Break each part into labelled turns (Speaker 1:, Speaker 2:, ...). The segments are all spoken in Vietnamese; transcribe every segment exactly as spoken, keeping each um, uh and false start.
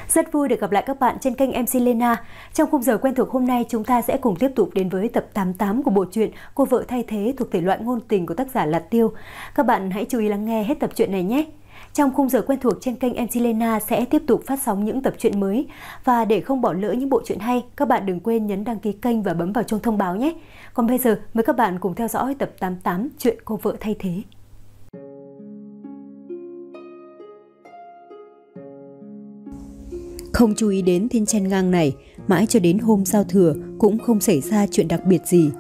Speaker 1: Rất vui được gặp lại các bạn trên kênh em xê Lena. Trong khung giờ quen thuộc hôm nay, chúng ta sẽ cùng tiếp tục đến với tập tám mươi tám của bộ truyện Cô vợ thay thế thuộc thể loại ngôn tình của tác giả Lạt Tiêu. Các bạn hãy chú ý lắng nghe hết tập truyện này nhé. Trong khung giờ quen thuộc trên kênh em xê Lena sẽ tiếp tục phát sóng những tập truyện mới. Và để không bỏ lỡ những bộ truyện hay, các bạn đừng quên nhấn đăng ký kênh và bấm vào chuông thông báo nhé. Còn bây giờ, mời các bạn cùng theo dõi tập tám mươi tám chuyện Cô vợ thay thế. Không chú ý đến thiên chen ngang này, mãi cho đến hôm giao thừa cũng không xảy ra chuyện đặc biệt gì.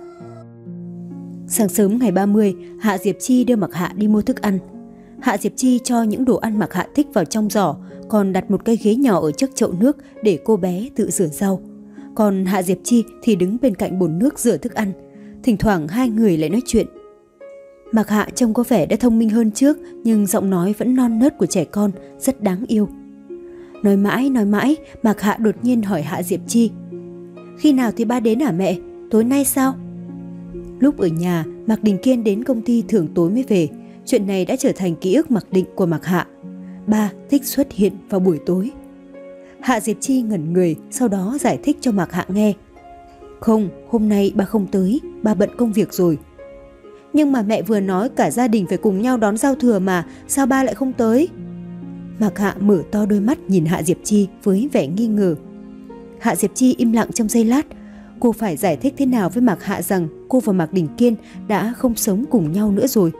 Speaker 1: Sáng sớm ngày ba mươi, Hạ Diệp Chi đưa Mạc Hạ đi mua thức ăn. Hạ Diệp Chi cho những đồ ăn Mạc Hạ thích vào trong giỏ, còn đặt một cái ghế nhỏ ở trước chậu nước để cô bé tự rửa rau. Còn Hạ Diệp Chi thì đứng bên cạnh bồn nước rửa thức ăn. Thỉnh thoảng hai người lại nói chuyện. Mạc Hạ trông có vẻ đã thông minh hơn trước, nhưng giọng nói vẫn non nớt của trẻ con, rất đáng yêu. Nói mãi nói mãi, Mạc Hạ đột nhiên hỏi Hạ Diệp Chi: "Khi nào thì ba đến hả mẹ? Tối nay sao?" Lúc ở nhà, Mạc Đình Kiên đến công ty thường tối mới về. Chuyện này đã trở thành ký ức mặc định của Mạc Hạ. Ba thích xuất hiện vào buổi tối. Hạ Diệp Chi ngẩn người, sau đó giải thích cho Mạc Hạ nghe: "Không, hôm nay ba không tới, ba bận công việc rồi." "Nhưng mà mẹ vừa nói cả gia đình phải cùng nhau đón giao thừa mà, sao ba lại không tới?" Mạc Hạ mở to đôi mắt nhìn Hạ Diệp Chi với vẻ nghi ngờ. Hạ Diệp Chi im lặng trong giây lát. Cô phải giải thích thế nào với Mạc Hạ rằng cô và Mạc Đình Kiên đã không sống cùng nhau nữa rồi.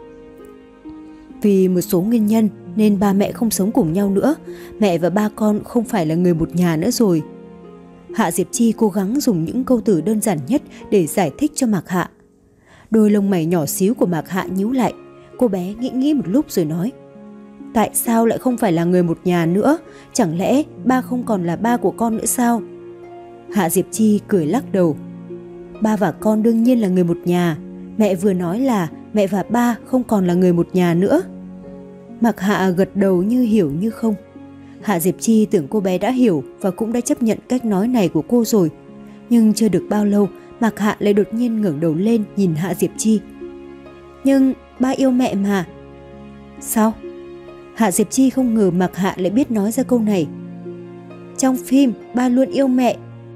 Speaker 1: Vì một số nguyên nhân nên ba mẹ không sống cùng nhau nữa. Mẹ và ba con không phải là người một nhà nữa rồi. Hạ Diệp Chi cố gắng dùng những câu từ đơn giản nhất để giải thích cho Mạc Hạ. Đôi lông mày nhỏ xíu của Mạc Hạ nhíu lại. Cô bé nghĩ nghĩ một lúc rồi nói: "Tại sao lại không phải là người một nhà nữa? Chẳng lẽ ba không còn là ba của con nữa sao?" Hạ Diệp Chi cười lắc đầu. "Ba và con đương nhiên là người một nhà. Mẹ vừa nói là mẹ và ba không còn là người một nhà nữa." Mạc Hạ gật đầu như hiểu như không. Hạ Diệp Chi tưởng cô bé đã hiểu và cũng đã chấp nhận cách nói này của cô rồi. Nhưng chưa được bao lâu, Mạc Hạ lại đột nhiên ngẩng đầu lên nhìn Hạ Diệp Chi. "Nhưng ba yêu mẹ mà." "Sao?" Hạ Diệp Chi không ngờ Mạc Hạ lại biết nói ra câu này. "Trong phim, ba luôn yêu mẹ."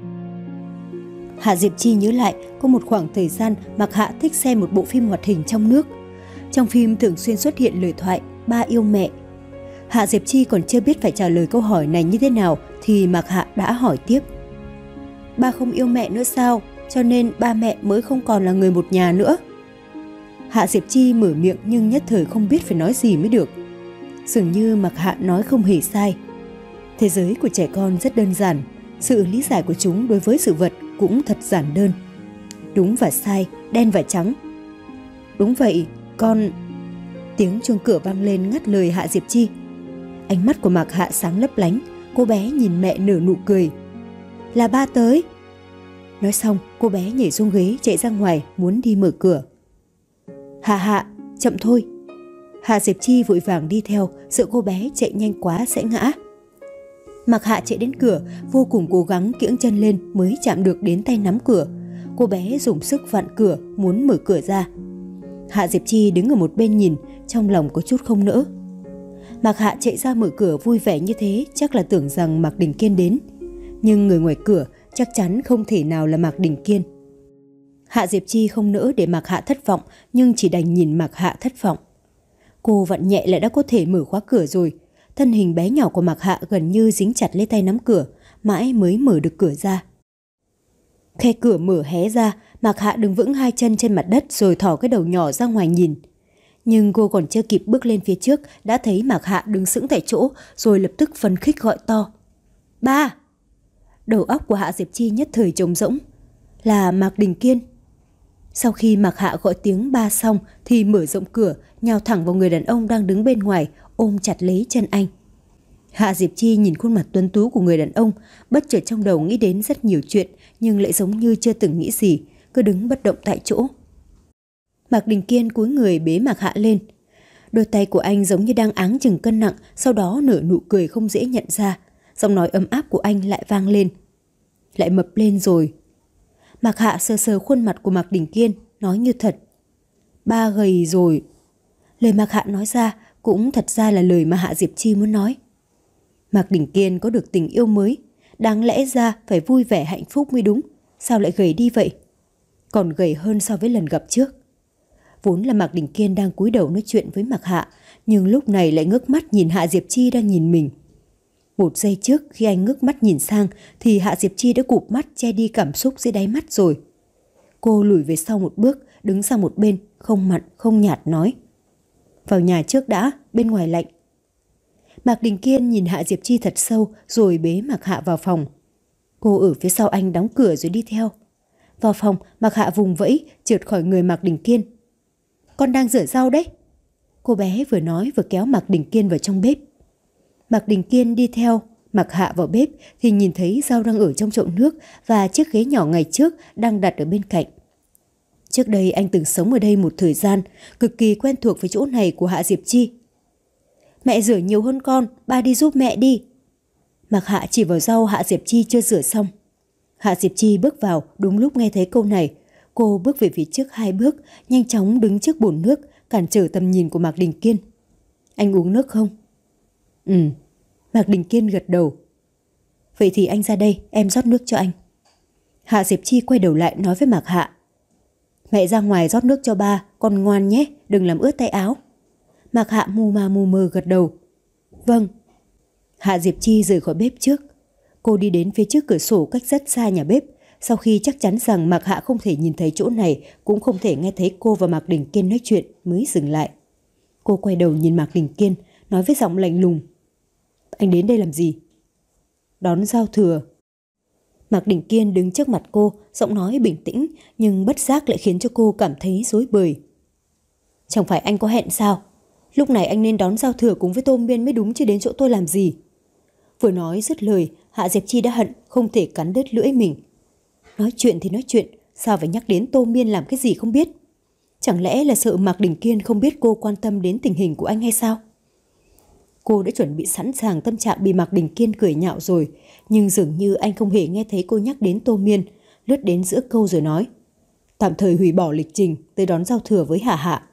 Speaker 1: Hạ Diệp Chi nhớ lại có một khoảng thời gian Mạc Hạ thích xem một bộ phim hoạt hình trong nước. Trong phim thường xuyên xuất hiện lời thoại "ba yêu mẹ". Hạ Diệp Chi còn chưa biết phải trả lời câu hỏi này như thế nào thì Mạc Hạ đã hỏi tiếp: "Ba không yêu mẹ nữa sao? Cho nên ba mẹ mới không còn là người một nhà nữa?" Hạ Diệp Chi mở miệng nhưng nhất thời không biết phải nói gì mới được. Dường như Mạc Hạ nói không hề sai. Thế giới của trẻ con rất đơn giản. Sự lý giải của chúng đối với sự vật cũng thật giản đơn. Đúng và sai, đen và trắng. "Đúng vậy, con..." Tiếng chuông cửa vang lên ngắt lời Hạ Diệp Chi. Ánh mắt của Mạc Hạ sáng lấp lánh. Cô bé nhìn mẹ nở nụ cười. "Là ba tới." Nói xong, cô bé nhảy xuống ghế chạy ra ngoài muốn đi mở cửa. "Hạ Hạ, chậm thôi." Hạ Diệp Chi vội vàng đi theo, sợ cô bé chạy nhanh quá sẽ ngã. Mạc Hạ chạy đến cửa, vô cùng cố gắng kiễng chân lên mới chạm được đến tay nắm cửa. Cô bé dùng sức vặn cửa muốn mở cửa ra. Hạ Diệp Chi đứng ở một bên nhìn, trong lòng có chút không nỡ. Mạc Hạ chạy ra mở cửa vui vẻ như thế chắc là tưởng rằng Mạc Đình Kiên đến. Nhưng người ngoài cửa chắc chắn không thể nào là Mạc Đình Kiên. Hạ Diệp Chi không nỡ để Mạc Hạ thất vọng, nhưng chỉ đành nhìn Mạc Hạ thất vọng. Cô vặn nhẹ lại đã có thể mở khóa cửa rồi. Thân hình bé nhỏ của Mạc Hạ gần như dính chặt lấy tay nắm cửa, mãi mới mở được cửa ra. Khe cửa mở hé ra, Mạc Hạ đứng vững hai chân trên mặt đất rồi thò cái đầu nhỏ ra ngoài nhìn. Nhưng cô còn chưa kịp bước lên phía trước đã thấy Mạc Hạ đứng sững tại chỗ rồi lập tức phấn khích gọi to: "Ba!" Đầu óc của Hạ Diệp Chi nhất thời trống rỗng. Là Mạc Đình Kiên. Sau khi Mạc Hạ gọi tiếng ba xong thì mở rộng cửa, nhào thẳng vào người đàn ông đang đứng bên ngoài, ôm chặt lấy chân anh. Hạ Diệp Chi nhìn khuôn mặt tuấn tú của người đàn ông, bất chợt trong đầu nghĩ đến rất nhiều chuyện, nhưng lại giống như chưa từng nghĩ gì, cứ đứng bất động tại chỗ. Mạc Đình Kiên cúi người bế Mạc Hạ lên. Đôi tay của anh giống như đang áng chừng cân nặng, sau đó nở nụ cười không dễ nhận ra. Giọng nói ấm áp của anh lại vang lên: "Lại mập lên rồi." Mạc Hạ sờ sờ khuôn mặt của Mạc Đình Kiên, nói như thật: "Ba gầy rồi." Lời Mạc Hạ nói ra cũng thật ra là lời mà Hạ Diệp Chi muốn nói. Mạc Đình Kiên có được tình yêu mới, đáng lẽ ra phải vui vẻ hạnh phúc mới đúng, sao lại gầy đi vậy? Còn gầy hơn so với lần gặp trước. Vốn là Mạc Đình Kiên đang cúi đầu nói chuyện với Mạc Hạ, nhưng lúc này lại ngước mắt nhìn Hạ Diệp Chi đang nhìn mình. Một giây trước khi anh ngước mắt nhìn sang thì Hạ Diệp Chi đã cụp mắt che đi cảm xúc dưới đáy mắt rồi. Cô lùi về sau một bước, đứng sang một bên, không mặn không nhạt nói: vào nhà trước đã, bên ngoài lạnh. Mạc Đình Kiên nhìn Hạ Diệp Chi thật sâu rồi bế Mạc Hạ vào phòng. Cô ở phía sau anh đóng cửa rồi đi theo. Vào phòng, Mạc Hạ vùng vẫy trượt khỏi người Mạc Đình Kiên. Con đang rửa rau đấy. Cô bé vừa nói vừa kéo Mạc Đình Kiên vào trong bếp. Mạc Đình Kiên đi theo Mạc Hạ vào bếp thì nhìn thấy rau đang ở trong chậu nước và chiếc ghế nhỏ ngày trước đang đặt ở bên cạnh. Trước đây anh từng sống ở đây một thời gian, cực kỳ quen thuộc với chỗ này của Hạ Diệp Chi. Mẹ rửa nhiều hơn con, ba đi giúp mẹ đi. Mạc Hạ chỉ vào rau Hạ Diệp Chi chưa rửa xong. Hạ Diệp Chi bước vào đúng lúc nghe thấy câu này. Cô bước về phía trước hai bước, nhanh chóng đứng trước bồn nước, cản trở tầm nhìn của Mạc Đình Kiên. Anh uống nước không? Ừ. Mạc Đình Kiên gật đầu. Vậy thì anh ra đây, em rót nước cho anh. Hạ Diệp Chi quay đầu lại nói với Mạc Hạ. Mẹ ra ngoài rót nước cho ba, con ngoan nhé, đừng làm ướt tay áo. Mạc Hạ mù mà mù mờ gật đầu. Vâng. Hạ Diệp Chi rời khỏi bếp trước. Cô đi đến phía trước cửa sổ cách rất xa nhà bếp. Sau khi chắc chắn rằng Mạc Hạ không thể nhìn thấy chỗ này, cũng không thể nghe thấy cô và Mạc Đình Kiên nói chuyện, mới dừng lại. Cô quay đầu nhìn Mạc Đình Kiên, nói với giọng lạnh lùng. Anh đến đây làm gì? Đón giao thừa. Mạc Đình Kiên đứng trước mặt cô, giọng nói bình tĩnh, nhưng bất giác lại khiến cho cô cảm thấy rối bời. Chẳng phải anh có hẹn sao? Lúc này anh nên đón giao thừa cùng với Tô Miên mới đúng, chứ đến chỗ tôi làm gì? Vừa nói dứt lời, Hạ Diệp Chi đã hận không thể cắn đứt lưỡi mình. Nói chuyện thì nói chuyện, sao phải nhắc đến Tô Miên làm cái gì không biết? Chẳng lẽ là sợ Mạc Đình Kiên không biết cô quan tâm đến tình hình của anh hay sao? Cô đã chuẩn bị sẵn sàng tâm trạng bị Mạc Đình Kiên cười nhạo rồi, nhưng dường như anh không hề nghe thấy cô nhắc đến Tô Miên, lướt đến giữa câu rồi nói. Tạm thời hủy bỏ lịch trình, tới đón giao thừa với Hạ Hạ.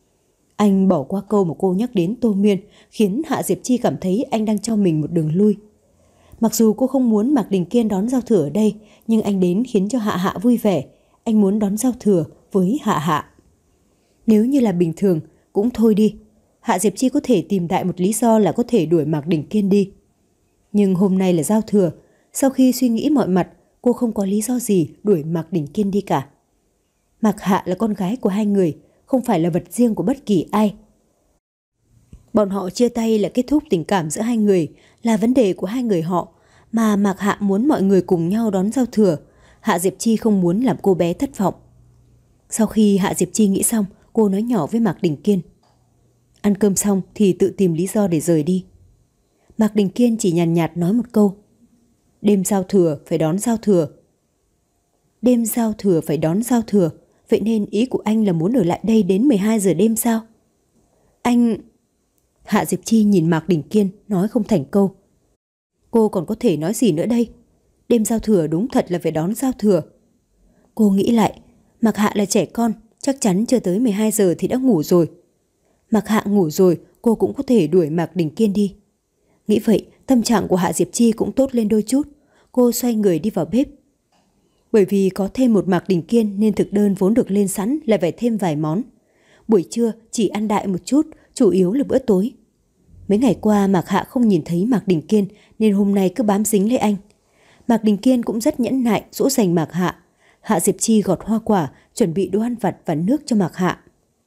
Speaker 1: Anh bỏ qua câu mà cô nhắc đến Tô Miên, khiến Hạ Diệp Chi cảm thấy anh đang cho mình một đường lui. Mặc dù cô không muốn Mạc Đình Kiên đón giao thừa ở đây, nhưng anh đến khiến cho Hạ Hạ vui vẻ. Anh muốn đón giao thừa với Hạ Hạ. Nếu như là bình thường, cũng thôi đi. Hạ Diệp Chi có thể tìm đại một lý do là có thể đuổi Mạc Đình Kiên đi. Nhưng hôm nay là giao thừa, sau khi suy nghĩ mọi mặt, cô không có lý do gì đuổi Mạc Đình Kiên đi cả. Mạc Hạ là con gái của hai người, không phải là vật riêng của bất kỳ ai. Bọn họ chia tay là kết thúc tình cảm giữa hai người, là vấn đề của hai người họ, mà Mạc Hạ muốn mọi người cùng nhau đón giao thừa. Hạ Diệp Chi không muốn làm cô bé thất vọng. Sau khi Hạ Diệp Chi nghĩ xong, cô nói nhỏ với Mạc Đình Kiên. Ăn cơm xong thì tự tìm lý do để rời đi. Mạc Đình Kiên chỉ nhàn nhạt, nhạt nói một câu. Đêm giao thừa phải đón giao thừa. Đêm giao thừa phải đón giao thừa. Vậy nên ý của anh là muốn ở lại đây đến mười hai giờ đêm sao? Anh... Hạ Diệp Chi nhìn Mạc Đình Kiên nói không thành câu. Cô còn có thể nói gì nữa đây? Đêm giao thừa đúng thật là phải đón giao thừa. Cô nghĩ lại, Mạc Hạ là trẻ con, chắc chắn chưa tới mười hai giờ thì đã ngủ rồi. Mạc Hạ ngủ rồi, cô cũng có thể đuổi Mạc Đình Kiên đi. Nghĩ vậy, tâm trạng của Hạ Diệp Chi cũng tốt lên đôi chút. Cô xoay người đi vào bếp. Bởi vì có thêm một Mạc Đình Kiên nên thực đơn vốn được lên sẵn lại phải thêm vài món. Buổi trưa chỉ ăn đại một chút, chủ yếu là bữa tối. Mấy ngày qua Mạc Hạ không nhìn thấy Mạc Đình Kiên nên hôm nay cứ bám dính lấy anh. Mạc Đình Kiên cũng rất nhẫn nại dỗ dành Mạc Hạ. Hạ Diệp Chi gọt hoa quả, chuẩn bị đồ ăn vặt và nước cho Mạc Hạ.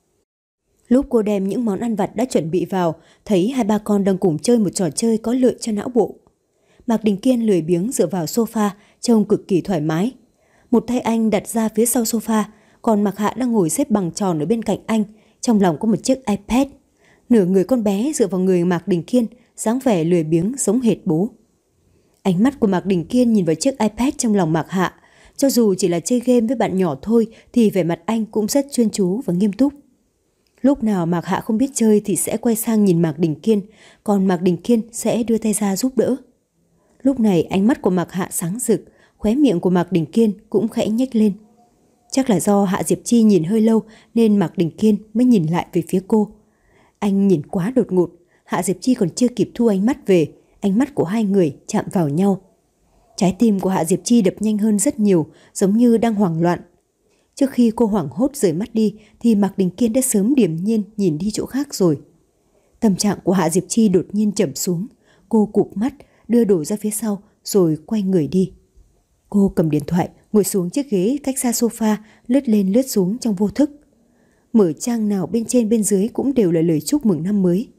Speaker 1: Lúc cô đem những món ăn vặt đã chuẩn bị vào, thấy hai ba con đang cùng chơi một trò chơi có lợi cho não bộ. Mạc Đình Kiên lười biếng dựa vào sofa, trông cực kỳ thoải mái. Một tay anh đặt ra phía sau sofa, còn Mạc Hạ đang ngồi xếp bằng tròn ở bên cạnh anh, trong lòng có một chiếc iPad. Nửa người con bé dựa vào người Mạc Đình Kiên, dáng vẻ lười biếng giống hệt bố. Ánh mắt của Mạc Đình Kiên nhìn vào chiếc iPad trong lòng Mạc Hạ, cho dù chỉ là chơi game với bạn nhỏ thôi thì vẻ mặt anh cũng rất chuyên chú và nghiêm túc. Lúc nào Mạc Hạ không biết chơi thì sẽ quay sang nhìn Mạc Đình Kiên, còn Mạc Đình Kiên sẽ đưa tay ra giúp đỡ. Lúc này ánh mắt của Mạc Hạ sáng rực, khóe miệng của Mạc Đình Kiên cũng khẽ nhếch lên. Chắc là do Hạ Diệp Chi nhìn hơi lâu nên Mạc Đình Kiên mới nhìn lại về phía cô. Anh nhìn quá đột ngột, Hạ Diệp Chi còn chưa kịp thu ánh mắt về, ánh mắt của hai người chạm vào nhau. Trái tim của Hạ Diệp Chi đập nhanh hơn rất nhiều, giống như đang hoảng loạn. Trước khi cô hoảng hốt rời mắt đi thì Mạc Đình Kiên đã sớm điềm nhiên nhìn đi chỗ khác rồi. Tâm trạng của Hạ Diệp Chi đột nhiên trầm xuống, cô cụp mắt, đưa đồ ra phía sau rồi quay người đi. Cô cầm điện thoại, ngồi xuống chiếc ghế cách xa sofa, lướt lên lướt xuống trong vô thức. Mở trang nào bên trên bên dưới cũng đều là lời chúc mừng năm mới.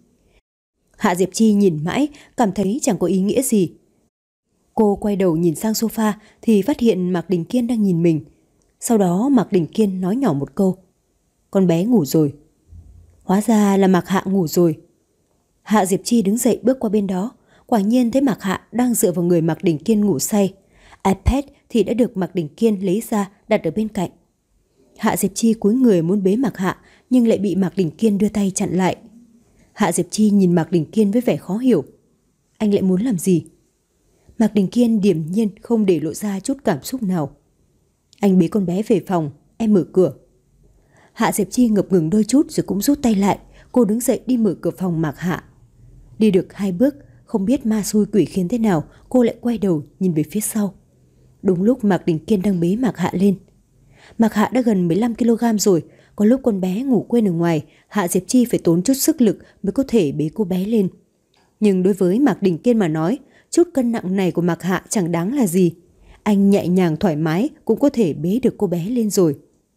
Speaker 1: Hạ Diệp Chi nhìn mãi, cảm thấy chẳng có ý nghĩa gì. Cô quay đầu nhìn sang sofa thì phát hiện Mạc Đình Kiên đang nhìn mình. Sau đó Mạc Đình Kiên nói nhỏ một câu: "Con bé ngủ rồi." Hóa ra là Mạc Hạ ngủ rồi. Hạ Diệp Chi đứng dậy bước qua bên đó, quả nhiên thấy Mạc Hạ đang dựa vào người Mạc Đình Kiên ngủ say. iPad thì đã được Mạc Đình Kiên lấy ra đặt ở bên cạnh. Hạ Diệp Chi cúi người muốn bế Mạc Hạ nhưng lại bị Mạc Đình Kiên đưa tay chặn lại. Hạ Diệp Chi nhìn Mạc Đình Kiên với vẻ khó hiểu. Anh lại muốn làm gì? Mạc Đình Kiên điềm nhiên không để lộ ra chút cảm xúc nào. Anh bế con bé về phòng, em mở cửa. Hạ Diệp Chi ngập ngừng đôi chút rồi cũng rút tay lại. Cô đứng dậy đi mở cửa phòng Mạc Hạ. Đi được hai bước, không biết ma xui quỷ khiến thế nào, cô lại quay đầu nhìn về phía sau. Đúng lúc Mạc Đình Kiên đang bế Mạc Hạ lên. Mạc Hạ đã gần mười lăm ki lô gam rồi, có lúc con bé ngủ quên ở ngoài, Hạ Diệp Chi phải tốn chút sức lực mới có thể bế cô bé lên. Nhưng đối với Mạc Đình Kiên mà nói, chút cân nặng này của Mạc Hạ chẳng đáng là gì. Anh nhẹ nhàng thoải mái cũng có thể bế được cô bé lên rồi.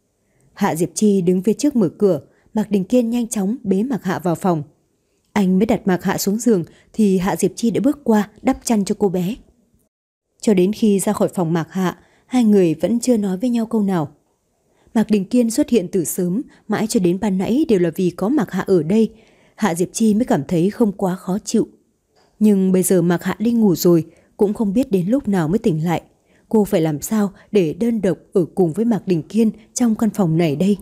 Speaker 1: Hạ Diệp Chi đứng phía trước mở cửa, Mạc Đình Kiên nhanh chóng bế Mạc Hạ vào phòng. Anh mới đặt Mạc Hạ xuống giường thì Hạ Diệp Chi đã bước qua đắp chăn cho cô bé. Cho đến khi ra khỏi phòng Mạc Hạ, hai người vẫn chưa nói với nhau câu nào. Mạc Đình Kiên xuất hiện từ sớm, mãi cho đến ban nãy đều là vì có Mạc Hạ ở đây. Hạ Diệp Chi mới cảm thấy không quá khó chịu. Nhưng bây giờ Mạc Hạ đi ngủ rồi, cũng không biết đến lúc nào mới tỉnh lại. Cô phải làm sao để đơn độc ở cùng với Mạc Đình Kiên trong căn phòng này đây?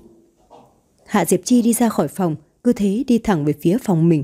Speaker 1: Hạ Diệp Chi đi ra khỏi phòng, cứ thế đi thẳng về phía phòng mình.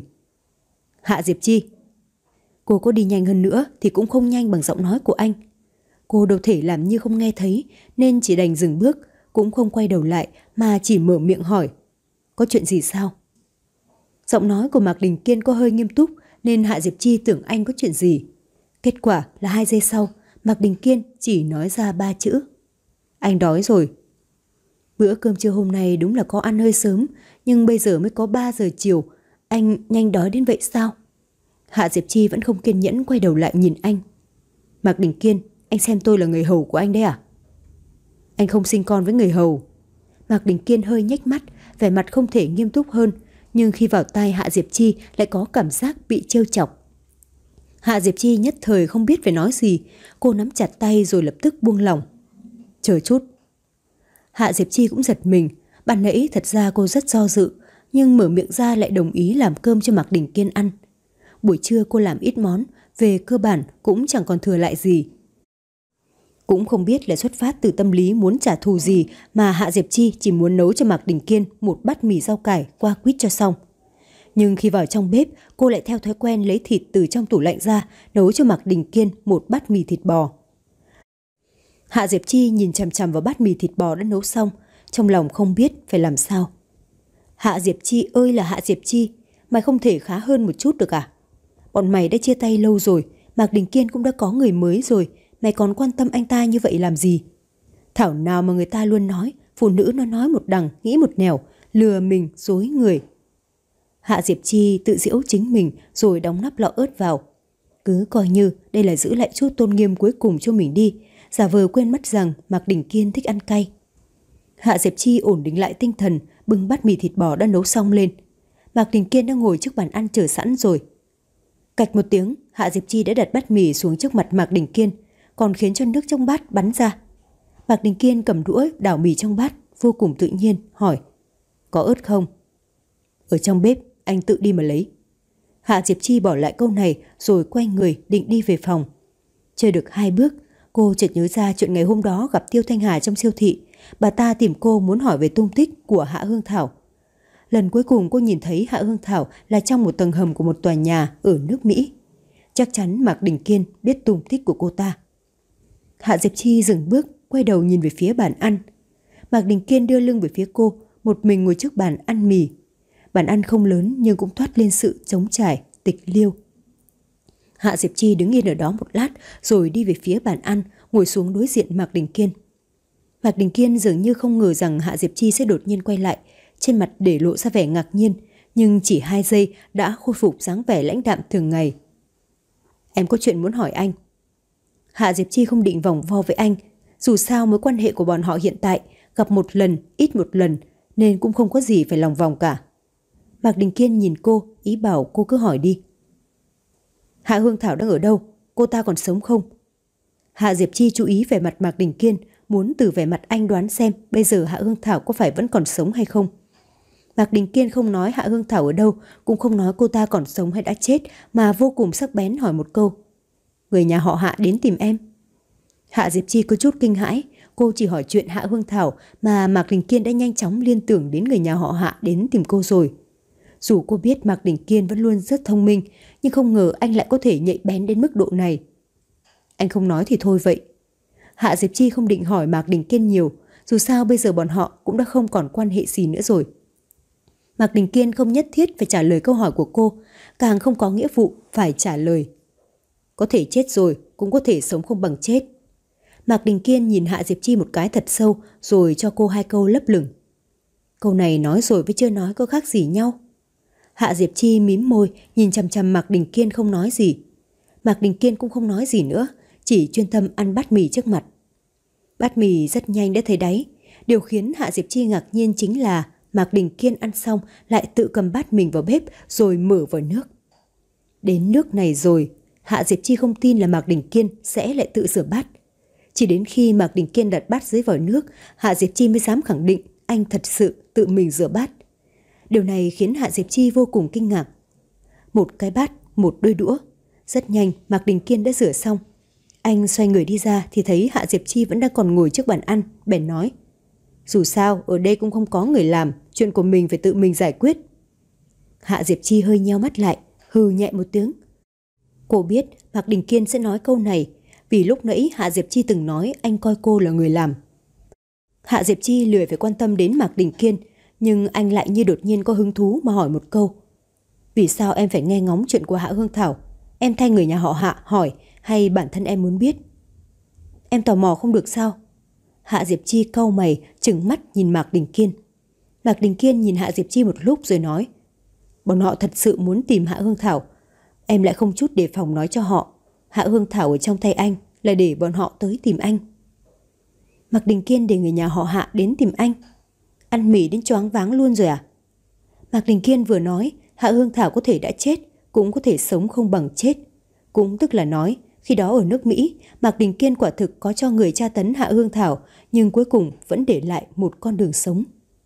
Speaker 1: Hạ Diệp Chi. Cô có đi nhanh hơn nữa thì cũng không nhanh bằng giọng nói của anh. Cô đâu thể làm như không nghe thấy nên chỉ đành dừng bước, cũng không quay đầu lại mà chỉ mở miệng hỏi. Có chuyện gì sao? Giọng nói của Mạc Đình Kiên có hơi nghiêm túc nên Hạ Diệp Chi tưởng anh có chuyện gì. Kết quả là hai giây sau, Mạc Đình Kiên chỉ nói ra ba chữ. Anh đói rồi. Bữa cơm trưa hôm nay đúng là có ăn hơi sớm, nhưng bây giờ mới có ba giờ chiều. Anh nhanh đói đến vậy sao? Hạ Diệp Chi vẫn không kiên nhẫn quay đầu lại nhìn anh. Mạc Đình Kiên, anh xem tôi là người hầu của anh đấy à? Anh không sinh con với người hầu. Mạc Đình Kiên hơi nhếch mắt, vẻ mặt không thể nghiêm túc hơn, nhưng khi vào tai Hạ Diệp Chi lại có cảm giác bị trêu chọc. Hạ Diệp Chi nhất thời không biết phải nói gì, cô nắm chặt tay rồi lập tức buông lỏng. Chờ chút. Hạ Diệp Chi cũng giật mình, ban nãy thật ra cô rất do dự, nhưng mở miệng ra lại đồng ý làm cơm cho Mạc Đình Kiên ăn. Buổi trưa cô làm ít món, về cơ bản cũng chẳng còn thừa lại gì. Cũng không biết là xuất phát từ tâm lý muốn trả thù gì mà Hạ Diệp Chi chỉ muốn nấu cho Mạc Đình Kiên một bát mì rau cải qua quýt cho xong. Nhưng khi vào trong bếp, cô lại theo thói quen lấy thịt từ trong tủ lạnh ra, nấu cho Mạc Đình Kiên một bát mì thịt bò. Hạ Diệp Chi nhìn chằm chằm vào bát mì thịt bò đã nấu xong, trong lòng không biết phải làm sao. Hạ Diệp Chi ơi là Hạ Diệp Chi, mày không thể khá hơn một chút được à? Bọn mày đã chia tay lâu rồi, Mạc Đình Kiên cũng đã có người mới rồi, mày còn quan tâm anh ta như vậy làm gì? Thảo nào mà người ta luôn nói, phụ nữ nó nói một đằng, nghĩ một nẻo, lừa mình, dối người. Hạ Diệp Chi tự giễu chính mình rồi đóng nắp lọ ớt vào. Cứ coi như đây là giữ lại chút tôn nghiêm cuối cùng cho mình đi, giả vờ quên mất rằng Mạc Đình Kiên thích ăn cay. Hạ Diệp Chi ổn định lại tinh thần, bưng bát mì thịt bò đã nấu xong lên. Mạc Đình Kiên đang ngồi trước bàn ăn chờ sẵn rồi. Cạch một tiếng, Hạ Diệp Chi đã đặt bát mì xuống trước mặt Mạc Đình Kiên, còn khiến cho nước trong bát bắn ra. Mạc Đình Kiên cầm đũa đảo mì trong bát, vô cùng tự nhiên, hỏi. Có ớt không? Ở trong bếp, anh tự đi mà lấy. Hạ Diệp Chi bỏ lại câu này rồi quay người định đi về phòng. Chưa được hai bước, cô chợt nhớ ra chuyện ngày hôm đó gặp Tiêu Thanh Hà trong siêu thị. Bà ta tìm cô muốn hỏi về tung tích của Hạ Hương Thảo. Lần cuối cùng cô nhìn thấy Hạ Hương Thảo là trong một tầng hầm của một tòa nhà ở nước Mỹ. Chắc chắn Mạc Đình Kiên biết tung tích của cô ta. Hạ Diệp Chi dừng bước, quay đầu nhìn về phía bàn ăn. Mạc Đình Kiên đưa lưng về phía cô, một mình ngồi trước bàn ăn mì. Bàn ăn không lớn nhưng cũng toát lên sự trống trải, tịch liêu. Hạ Diệp Chi đứng yên ở đó một lát rồi đi về phía bàn ăn, ngồi xuống đối diện Mạc Đình Kiên. Mạc Đình Kiên dường như không ngờ rằng Hạ Diệp Chi sẽ đột nhiên quay lại, trên mặt để lộ ra vẻ ngạc nhiên, nhưng chỉ hai giây đã khôi phục dáng vẻ lãnh đạm thường ngày. Em có chuyện muốn hỏi anh. Hạ Diệp Chi không định vòng vo với anh, dù sao mối quan hệ của bọn họ hiện tại gặp một lần, ít một lần, nên cũng không có gì phải lòng vòng cả. Mạc Đình Kiên nhìn cô, ý bảo cô cứ hỏi đi. Hạ Hương Thảo đang ở đâu? Cô ta còn sống không? Hạ Diệp Chi chú ý về mặt Mạc Đình Kiên, muốn từ vẻ mặt anh đoán xem bây giờ Hạ Hương Thảo có phải vẫn còn sống hay không. Mạc Đình Kiên không nói Hạ Hương Thảo ở đâu, cũng không nói cô ta còn sống hay đã chết, mà vô cùng sắc bén hỏi một câu. Người nhà họ Hạ đến tìm em. Hạ Diệp Chi có chút kinh hãi, cô chỉ hỏi chuyện Hạ Hương Thảo mà Mạc Đình Kiên đã nhanh chóng liên tưởng đến người nhà họ Hạ đến tìm cô rồi. Dù cô biết Mạc Đình Kiên vẫn luôn rất thông minh, nhưng không ngờ anh lại có thể nhạy bén đến mức độ này. Anh không nói thì thôi vậy. Hạ Diệp Chi không định hỏi Mạc Đình Kiên nhiều, dù sao bây giờ bọn họ cũng đã không còn quan hệ gì nữa rồi. Mạc Đình Kiên không nhất thiết phải trả lời câu hỏi của cô, càng không có nghĩa vụ phải trả lời. Có thể chết rồi, cũng có thể sống không bằng chết. Mạc Đình Kiên nhìn Hạ Diệp Chi một cái thật sâu, rồi cho cô hai câu lấp lửng. Câu này nói rồi với chưa nói có khác gì nhau. Hạ Diệp Chi mím môi, nhìn chằm chằm Mạc Đình Kiên không nói gì. Mạc Đình Kiên cũng không nói gì nữa, chỉ chuyên tâm ăn bát mì trước mặt. Bát mì rất nhanh đã thấy đáy. Điều khiến Hạ Diệp Chi ngạc nhiên chính là Mạc Đình Kiên ăn xong lại tự cầm bát mình vào bếp rồi mở vào nước. Đến nước này rồi, Hạ Diệp Chi không tin là Mạc Đình Kiên sẽ lại tự rửa bát. Chỉ đến khi Mạc Đình Kiên đặt bát dưới vòi nước, Hạ Diệp Chi mới dám khẳng định anh thật sự tự mình rửa bát. Điều này khiến Hạ Diệp Chi vô cùng kinh ngạc. Một cái bát, một đôi đũa. Rất nhanh Mạc Đình Kiên đã rửa xong. Anh xoay người đi ra thì thấy Hạ Diệp Chi vẫn đang còn ngồi trước bàn ăn, bèn nói. Dù sao, ở đây cũng không có người làm, chuyện của mình phải tự mình giải quyết. Hạ Diệp Chi hơi nheo mắt lại, hừ nhẹ một tiếng. Cô biết Mạc Đình Kiên sẽ nói câu này, vì lúc nãy Hạ Diệp Chi từng nói anh coi cô là người làm. Hạ Diệp Chi lười phải quan tâm đến Mạc Đình Kiên, nhưng anh lại như đột nhiên có hứng thú mà hỏi một câu. Vì sao em phải nghe ngóng chuyện của Hạ Hương Thảo? Em thay người nhà họ Hạ hỏi hay bản thân em muốn biết? Em tò mò không được sao? Hạ Diệp Chi cau mày, trừng mắt nhìn Mạc Đình Kiên. Mạc Đình Kiên nhìn Hạ Diệp Chi một lúc rồi nói. Bọn họ thật sự muốn tìm Hạ Hương Thảo. Em lại không chút đề phòng nói cho họ. Hạ Hương Thảo ở trong tay anh là để bọn họ tới tìm anh. Mạc Đình Kiên để người nhà họ Hạ đến tìm anh. Ăn mì đến choáng váng luôn rồi à? Mạc Đình Kiên vừa nói Hạ Hương Thảo có thể đã chết, cũng có thể sống không bằng chết. Cũng tức là nói, khi đó ở nước Mỹ, Mạc Đình Kiên quả thực có cho người tra tấn Hạ Hương Thảo, nhưng cuối cùng vẫn để lại một con đường sống.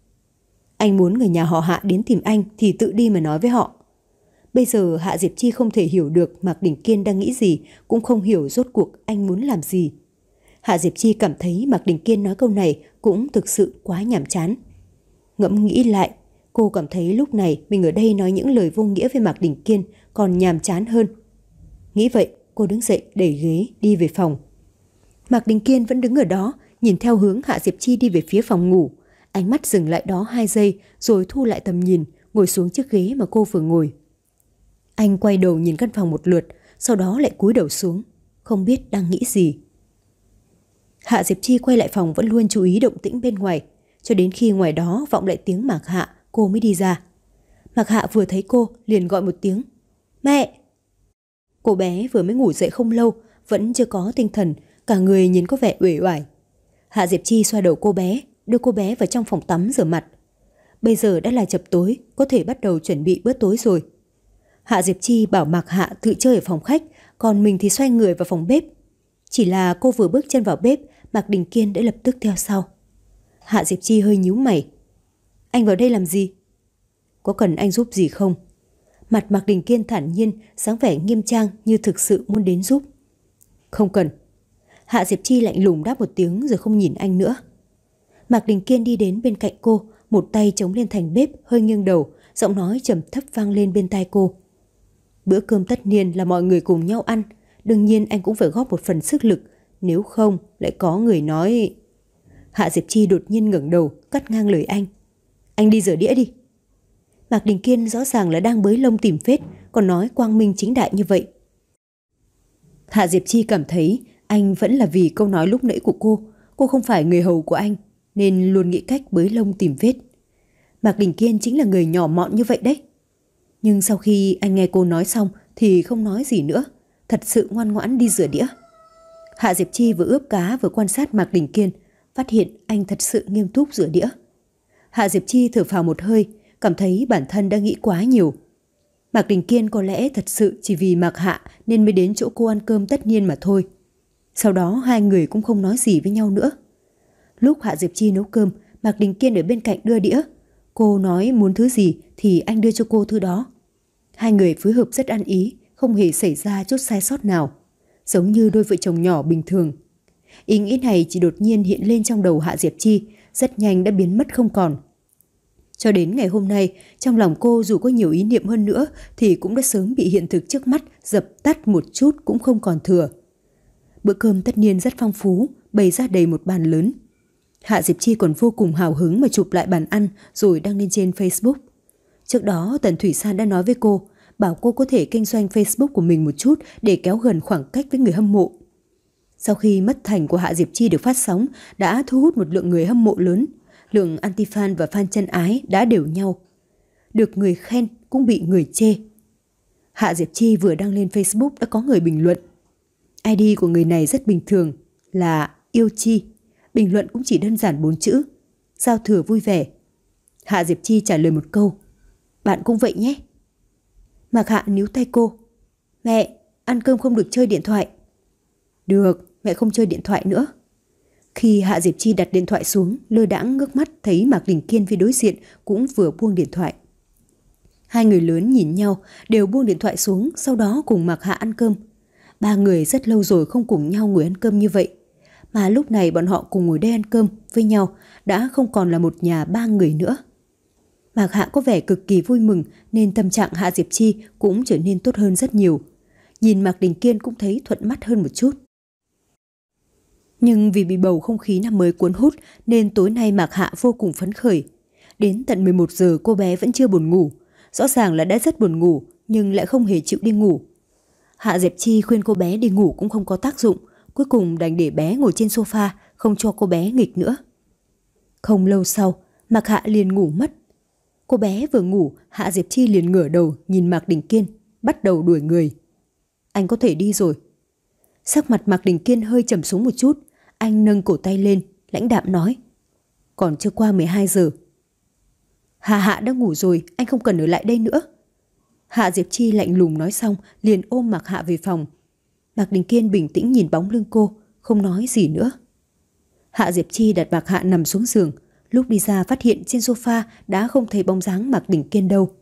Speaker 1: Anh muốn người nhà họ Hạ đến tìm anh thì tự đi mà nói với họ. Bây giờ Hạ Diệp Chi không thể hiểu được Mạc Đình Kiên đang nghĩ gì, cũng không hiểu rốt cuộc anh muốn làm gì. Hạ Diệp Chi cảm thấy Mạc Đình Kiên nói câu này cũng thực sự quá nhàm chán. Ngẫm nghĩ lại, cô cảm thấy lúc này mình ở đây nói những lời vô nghĩa với Mạc Đình Kiên còn nhàm chán hơn. Nghĩ vậy, cô đứng dậy đẩy ghế đi về phòng. Mạc Đình Kiên vẫn đứng ở đó, nhìn theo hướng Hạ Diệp Chi đi về phía phòng ngủ. Ánh mắt dừng lại đó hai giây rồi thu lại tầm nhìn, ngồi xuống chiếc ghế mà cô vừa ngồi. Anh quay đầu nhìn căn phòng một lượt, sau đó lại cúi đầu xuống, không biết đang nghĩ gì. Hạ Diệp Chi quay lại phòng vẫn luôn chú ý động tĩnh bên ngoài, cho đến khi ngoài đó vọng lại tiếng Mạc Hạ, cô mới đi ra. Mạc Hạ vừa thấy cô liền gọi một tiếng. Mẹ! Cô bé vừa mới ngủ dậy không lâu, vẫn chưa có tinh thần, cả người nhìn có vẻ uể oải. Hạ Diệp Chi xoa đầu cô bé, đưa cô bé vào trong phòng tắm rửa mặt. Bây giờ đã là chập tối, có thể bắt đầu chuẩn bị bữa tối rồi. Hạ Diệp Chi bảo Mạc Hạ tự chơi ở phòng khách, còn mình thì xoay người vào phòng bếp. Chỉ là cô vừa bước chân vào bếp, Mạc Đình Kiên đã lập tức theo sau. Hạ Diệp Chi hơi nhíu mày. Anh vào đây làm gì? Có cần anh giúp gì không? Mặt Mạc Đình Kiên thản nhiên, dáng vẻ nghiêm trang như thực sự muốn đến giúp. Không cần. Hạ Diệp Chi lạnh lùng đáp một tiếng rồi không nhìn anh nữa. Mạc Đình Kiên đi đến bên cạnh cô, một tay chống lên thành bếp, hơi nghiêng đầu, giọng nói trầm thấp vang lên bên tai cô. Bữa cơm tất niên là mọi người cùng nhau ăn, đương nhiên anh cũng phải góp một phần sức lực, nếu không lại có người nói... Hạ Diệp Chi đột nhiên ngẩng đầu, cắt ngang lời anh. Anh đi rửa đĩa đi. Mạc Đình Kiên rõ ràng là đang bới lông tìm phết, còn nói quang minh chính đại như vậy. Hạ Diệp Chi cảm thấy anh vẫn là vì câu nói lúc nãy của cô. Cô không phải người hầu của anh, nên luôn nghĩ cách bới lông tìm vết. Mạc Đình Kiên chính là người nhỏ mọn như vậy đấy. Nhưng sau khi anh nghe cô nói xong thì không nói gì nữa, thật sự ngoan ngoãn đi rửa đĩa. Hạ Diệp Chi vừa ướp cá vừa quan sát Mạc Đình Kiên, phát hiện anh thật sự nghiêm túc rửa đĩa. Hạ Diệp Chi thở phào một hơi, cảm thấy bản thân đã nghĩ quá nhiều. Mạc Đình Kiên có lẽ thật sự chỉ vì Mạc Hạ nên mới đến chỗ cô ăn cơm tất nhiên mà thôi. Sau đó hai người cũng không nói gì với nhau nữa. Lúc Hạ Diệp Chi nấu cơm, Mạc Đình Kiên ở bên cạnh đưa đĩa. Cô nói muốn thứ gì thì anh đưa cho cô thứ đó. Hai người phối hợp rất ăn ý, không hề xảy ra chút sai sót nào, giống như đôi vợ chồng nhỏ bình thường. Ý nghĩ này chỉ đột nhiên hiện lên trong đầu Hạ Diệp Chi, rất nhanh đã biến mất không còn. Cho đến ngày hôm nay, trong lòng cô dù có nhiều ý niệm hơn nữa thì cũng đã sớm bị hiện thực trước mắt dập tắt một chút cũng không còn thừa. Bữa cơm tất nhiên rất phong phú, bày ra đầy một bàn lớn. Hạ Diệp Chi còn vô cùng hào hứng mà chụp lại bàn ăn rồi đăng lên trên Facebook. Trước đó Tần Thủy San đã nói với cô, bảo cô có thể kinh doanh Facebook của mình một chút để kéo gần khoảng cách với người hâm mộ. Sau khi Mất Thành của Hạ Diệp Chi được phát sóng đã thu hút một lượng người hâm mộ lớn, lượng anti-fan và fan chân ái đã đều nhau. Được người khen cũng bị người chê. Hạ Diệp Chi vừa đăng lên Facebook đã có người bình luận. i đê của người này rất bình thường, là yêu Chi. Bình luận cũng chỉ đơn giản bốn chữ: giao thừa vui vẻ. Hạ Diệp Chi trả lời một câu: bạn cũng vậy nhé. Mạc Hạ níu tay cô: mẹ, ăn cơm không được chơi điện thoại. Được, mẹ không chơi điện thoại nữa. Khi Hạ Diệp Chi đặt điện thoại xuống, lơ đãng ngước mắt thấy Mạc Đình Kiên phía đối diện cũng vừa buông điện thoại. Hai người lớn nhìn nhau, đều buông điện thoại xuống, sau đó cùng Mạc Hạ ăn cơm. Ba người rất lâu rồi không cùng nhau ngồi ăn cơm như vậy. Mà lúc này bọn họ cùng ngồi đây ăn cơm với nhau đã không còn là một nhà ba người nữa. Mạc Hạ có vẻ cực kỳ vui mừng nên tâm trạng Hạ Diệp Chi cũng trở nên tốt hơn rất nhiều. Nhìn Mạc Đình Kiên cũng thấy thuận mắt hơn một chút. Nhưng vì bị bầu không khí năm mới cuốn hút nên tối nay Mạc Hạ vô cùng phấn khởi. Đến tận mười một giờ cô bé vẫn chưa buồn ngủ. Rõ ràng là đã rất buồn ngủ nhưng lại không hề chịu đi ngủ. Hạ Diệp Chi khuyên cô bé đi ngủ cũng không có tác dụng. Cuối cùng đành để bé ngồi trên sofa, không cho cô bé nghịch nữa. Không lâu sau, Mạc Hạ liền ngủ mất. Cô bé vừa ngủ, Hạ Diệp Chi liền ngửa đầu nhìn Mạc Đình Kiên, bắt đầu đuổi người. Anh có thể đi rồi. Sắc mặt Mạc Đình Kiên hơi trầm xuống một chút. Anh nâng cổ tay lên, lãnh đạm nói: còn chưa qua mười hai giờ. Hạ Hạ đã ngủ rồi, anh không cần ở lại đây nữa. Hạ Diệp Chi lạnh lùng nói xong, liền ôm Mạc Hạ về phòng. Mạc Đình Kiên bình tĩnh nhìn bóng lưng cô, không nói gì nữa. Hạ Diệp Chi đặt Mạc Hạ nằm xuống giường. Lúc đi ra phát hiện trên sofa đã không thấy bóng dáng Mạc Đình Kiên đâu.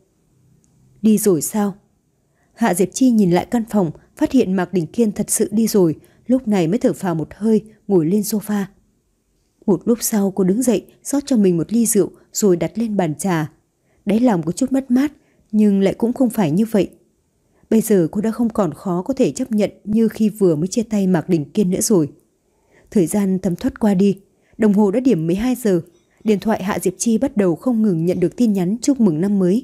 Speaker 1: Đi rồi sao? Hạ Diệp Chi nhìn lại căn phòng, phát hiện Mạc Đình Kiên thật sự đi rồi, lúc này mới thở phào một hơi, ngồi lên sofa. Một lúc sau cô đứng dậy, rót cho mình một ly rượu rồi đặt lên bàn trà. Đáy lòng có chút mất mát, nhưng lại cũng không phải như vậy. Bây giờ cô đã không còn khó có thể chấp nhận như khi vừa mới chia tay Mạc Đình Kiên nữa rồi. Thời gian thấm thoát qua đi, đồng hồ đã điểm mười hai giờ. Điện thoại Hạ Diệp Chi bắt đầu không ngừng nhận được tin nhắn chúc mừng năm mới.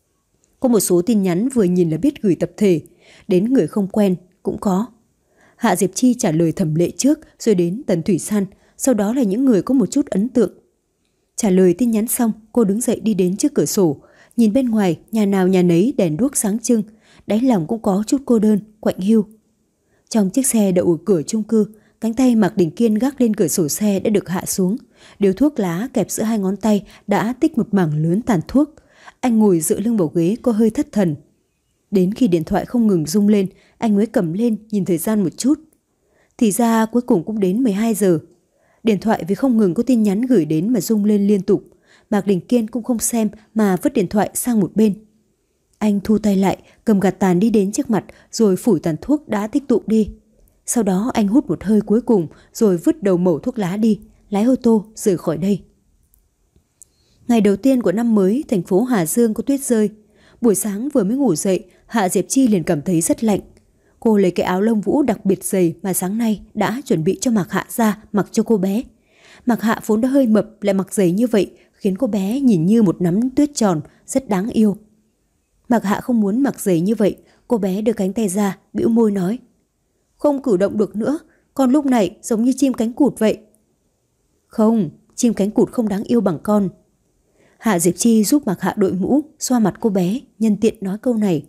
Speaker 1: Có một số tin nhắn vừa nhìn là biết gửi tập thể, đến người không quen cũng có. Hạ Diệp Chi trả lời Thẩm Lệ trước, rồi đến Tần Thủy San, sau đó là những người có một chút ấn tượng. Trả lời tin nhắn xong, cô đứng dậy đi đến trước cửa sổ, nhìn bên ngoài nhà nào nhà nấy đèn đuốc sáng trưng, đáy lòng cũng có chút cô đơn, quạnh hiu. Trong chiếc xe đậu ở cửa chung cư, cánh tay Mạc Đình Kiên gác lên cửa sổ xe đã được hạ xuống, điếu thuốc lá kẹp giữa hai ngón tay đã tích một mảng lớn tàn thuốc. Anh ngồi dựa lưng vào ghế có hơi thất thần. Đến khi điện thoại không ngừng rung lên, anh mới cầm lên nhìn thời gian một chút. Thì ra cuối cùng cũng đến mười hai giờ. Điện thoại vì không ngừng có tin nhắn gửi đến mà rung lên liên tục. Mạc Đình Kiên cũng không xem mà vứt điện thoại sang một bên. Anh thu tay lại, cầm gạt tàn đi đến trước mặt rồi phủi tàn thuốc đã tích tụ đi. Sau đó anh hút một hơi cuối cùng rồi vứt đầu mẩu thuốc lá đi, lái ô tô rời khỏi đây. Ngày đầu tiên của năm mới, thành phố Hà Dương có tuyết rơi. Buổi sáng vừa mới ngủ dậy, Hạ Diệp Chi liền cảm thấy rất lạnh. Cô lấy cái áo lông vũ đặc biệt dày mà sáng nay đã chuẩn bị cho Mạc Hạ ra mặc cho cô bé. Mạc Hạ vốn đã hơi mập lại mặc giày như vậy khiến cô bé nhìn như một nắm tuyết tròn, rất đáng yêu. Mạc Hạ không muốn mặc giày như vậy, cô bé đưa cánh tay ra, bĩu môi nói: không cử động được nữa, con lúc này giống như chim cánh cụt vậy. Không, chim cánh cụt không đáng yêu bằng con. Hạ Diệp Chi giúp Mạc Hạ đội mũ, xoa mặt cô bé, nhân tiện nói câu này.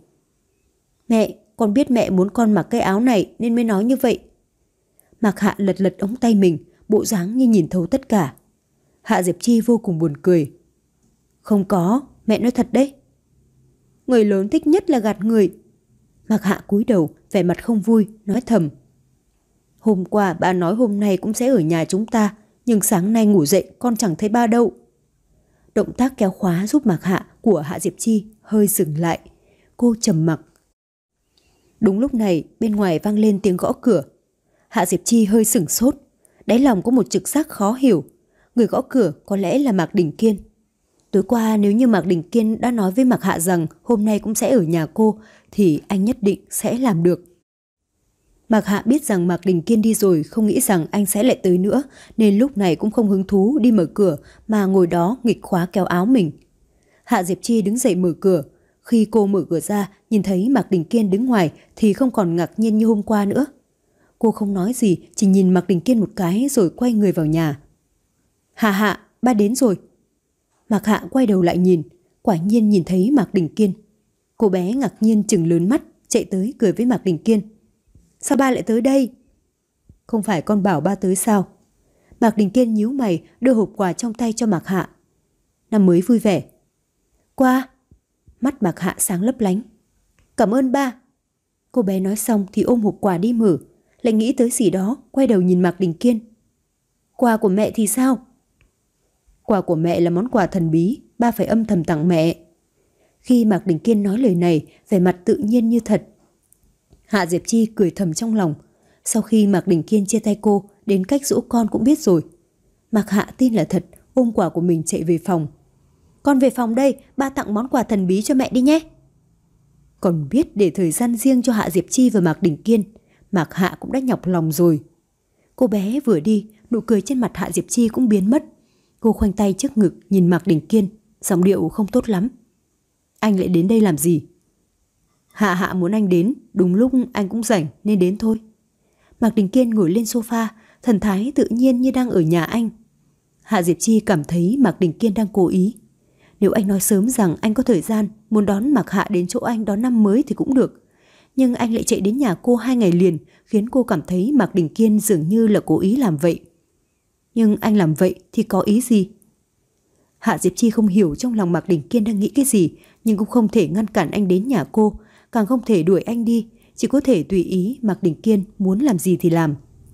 Speaker 1: Mẹ, con biết mẹ muốn con mặc cái áo này nên mới nói như vậy. Mạc Hạ lật lật ống tay mình, bộ dáng như nhìn thấu tất cả. Hạ Diệp Chi vô cùng buồn cười. Không có, mẹ nói thật đấy. Người lớn thích nhất là gạt người. Mạc Hạ cúi đầu, vẻ mặt không vui, nói thầm. Hôm qua ba nói hôm nay cũng sẽ ở nhà chúng ta, nhưng sáng nay ngủ dậy con chẳng thấy ba đâu. Động tác kéo khóa giúp Mạc Hạ của Hạ Diệp Chi hơi dừng lại. Cô trầm mặc. Đúng lúc này bên ngoài vang lên tiếng gõ cửa. Hạ Diệp Chi hơi sửng sốt. Đáy lòng có một trực giác khó hiểu. Người gõ cửa có lẽ là Mạc Đình Kiên. Tối qua nếu như Mạc Đình Kiên đã nói với Mạc Hạ rằng hôm nay cũng sẽ ở nhà cô thì anh nhất định sẽ làm được. Mạc Hạ biết rằng Mạc Đình Kiên đi rồi, không nghĩ rằng anh sẽ lại tới nữa, nên lúc này cũng không hứng thú đi mở cửa mà ngồi đó nghịch khóa kéo áo mình. Hạ Diệp Chi đứng dậy mở cửa. Khi cô mở cửa ra, nhìn thấy Mạc Đình Kiên đứng ngoài thì không còn ngạc nhiên như hôm qua nữa. Cô không nói gì, chỉ nhìn Mạc Đình Kiên một cái rồi quay người vào nhà. Hạ Hạ, ba đến rồi. Mạc Hạ quay đầu lại nhìn, quả nhiên nhìn thấy Mạc Đình Kiên. Cô bé ngạc nhiên trừng lớn mắt, chạy tới cười với Mạc Đình Kiên. Sao ba lại tới đây? Không phải con bảo ba tới sao? Mạc Đình Kiên nhíu mày, đưa hộp quà trong tay cho Mạc Hạ. Năm mới vui vẻ. Qua. Mắt Mạc Hạ sáng lấp lánh. Cảm ơn ba. Cô bé nói xong thì ôm hộp quà đi mở, lại nghĩ tới gì đó, quay đầu nhìn Mạc Đình Kiên. Quà của mẹ thì sao? Quà của mẹ là món quà thần bí, ba phải âm thầm tặng mẹ. Khi Mạc Đình Kiên nói lời này, vẻ mặt tự nhiên như thật. Hạ Diệp Chi cười thầm trong lòng. Sau khi Mạc Đình Kiên chia tay cô, đến cách dỗ con cũng biết rồi. Mạc Hạ tin là thật, ôm quà của mình chạy về phòng. Con về phòng đây, ba tặng món quà thần bí cho mẹ đi nhé. Còn biết để thời gian riêng cho Hạ Diệp Chi và Mạc Đình Kiên, Mạc Hạ cũng đã nhọc lòng rồi. Cô bé vừa đi, nụ cười trên mặt Hạ Diệp Chi cũng biến mất. Cô khoanh tay trước ngực nhìn Mạc Đình Kiên, giọng điệu không tốt lắm. Anh lại đến đây làm gì? Hạ Hạ muốn anh đến, đúng lúc anh cũng rảnh nên đến thôi. Mạc Đình Kiên ngồi lên sofa, thần thái tự nhiên như đang ở nhà anh. Hạ Diệp Chi cảm thấy Mạc Đình Kiên đang cố ý. Nếu anh nói sớm rằng anh có thời gian muốn đón Mạc Hạ đến chỗ anh đón năm mới thì cũng được. Nhưng anh lại chạy đến nhà cô hai ngày liền, khiến cô cảm thấy Mạc Đình Kiên dường như là cố ý làm vậy. Nhưng anh làm vậy thì có ý gì? Hạ Diệp Chi không hiểu trong lòng Mạc Đình Kiên đang nghĩ cái gì, nhưng cũng không thể ngăn cản anh đến nhà cô, càng không thể đuổi anh đi, chỉ có thể tùy ý Mạc Đình Kiên muốn làm gì thì làm.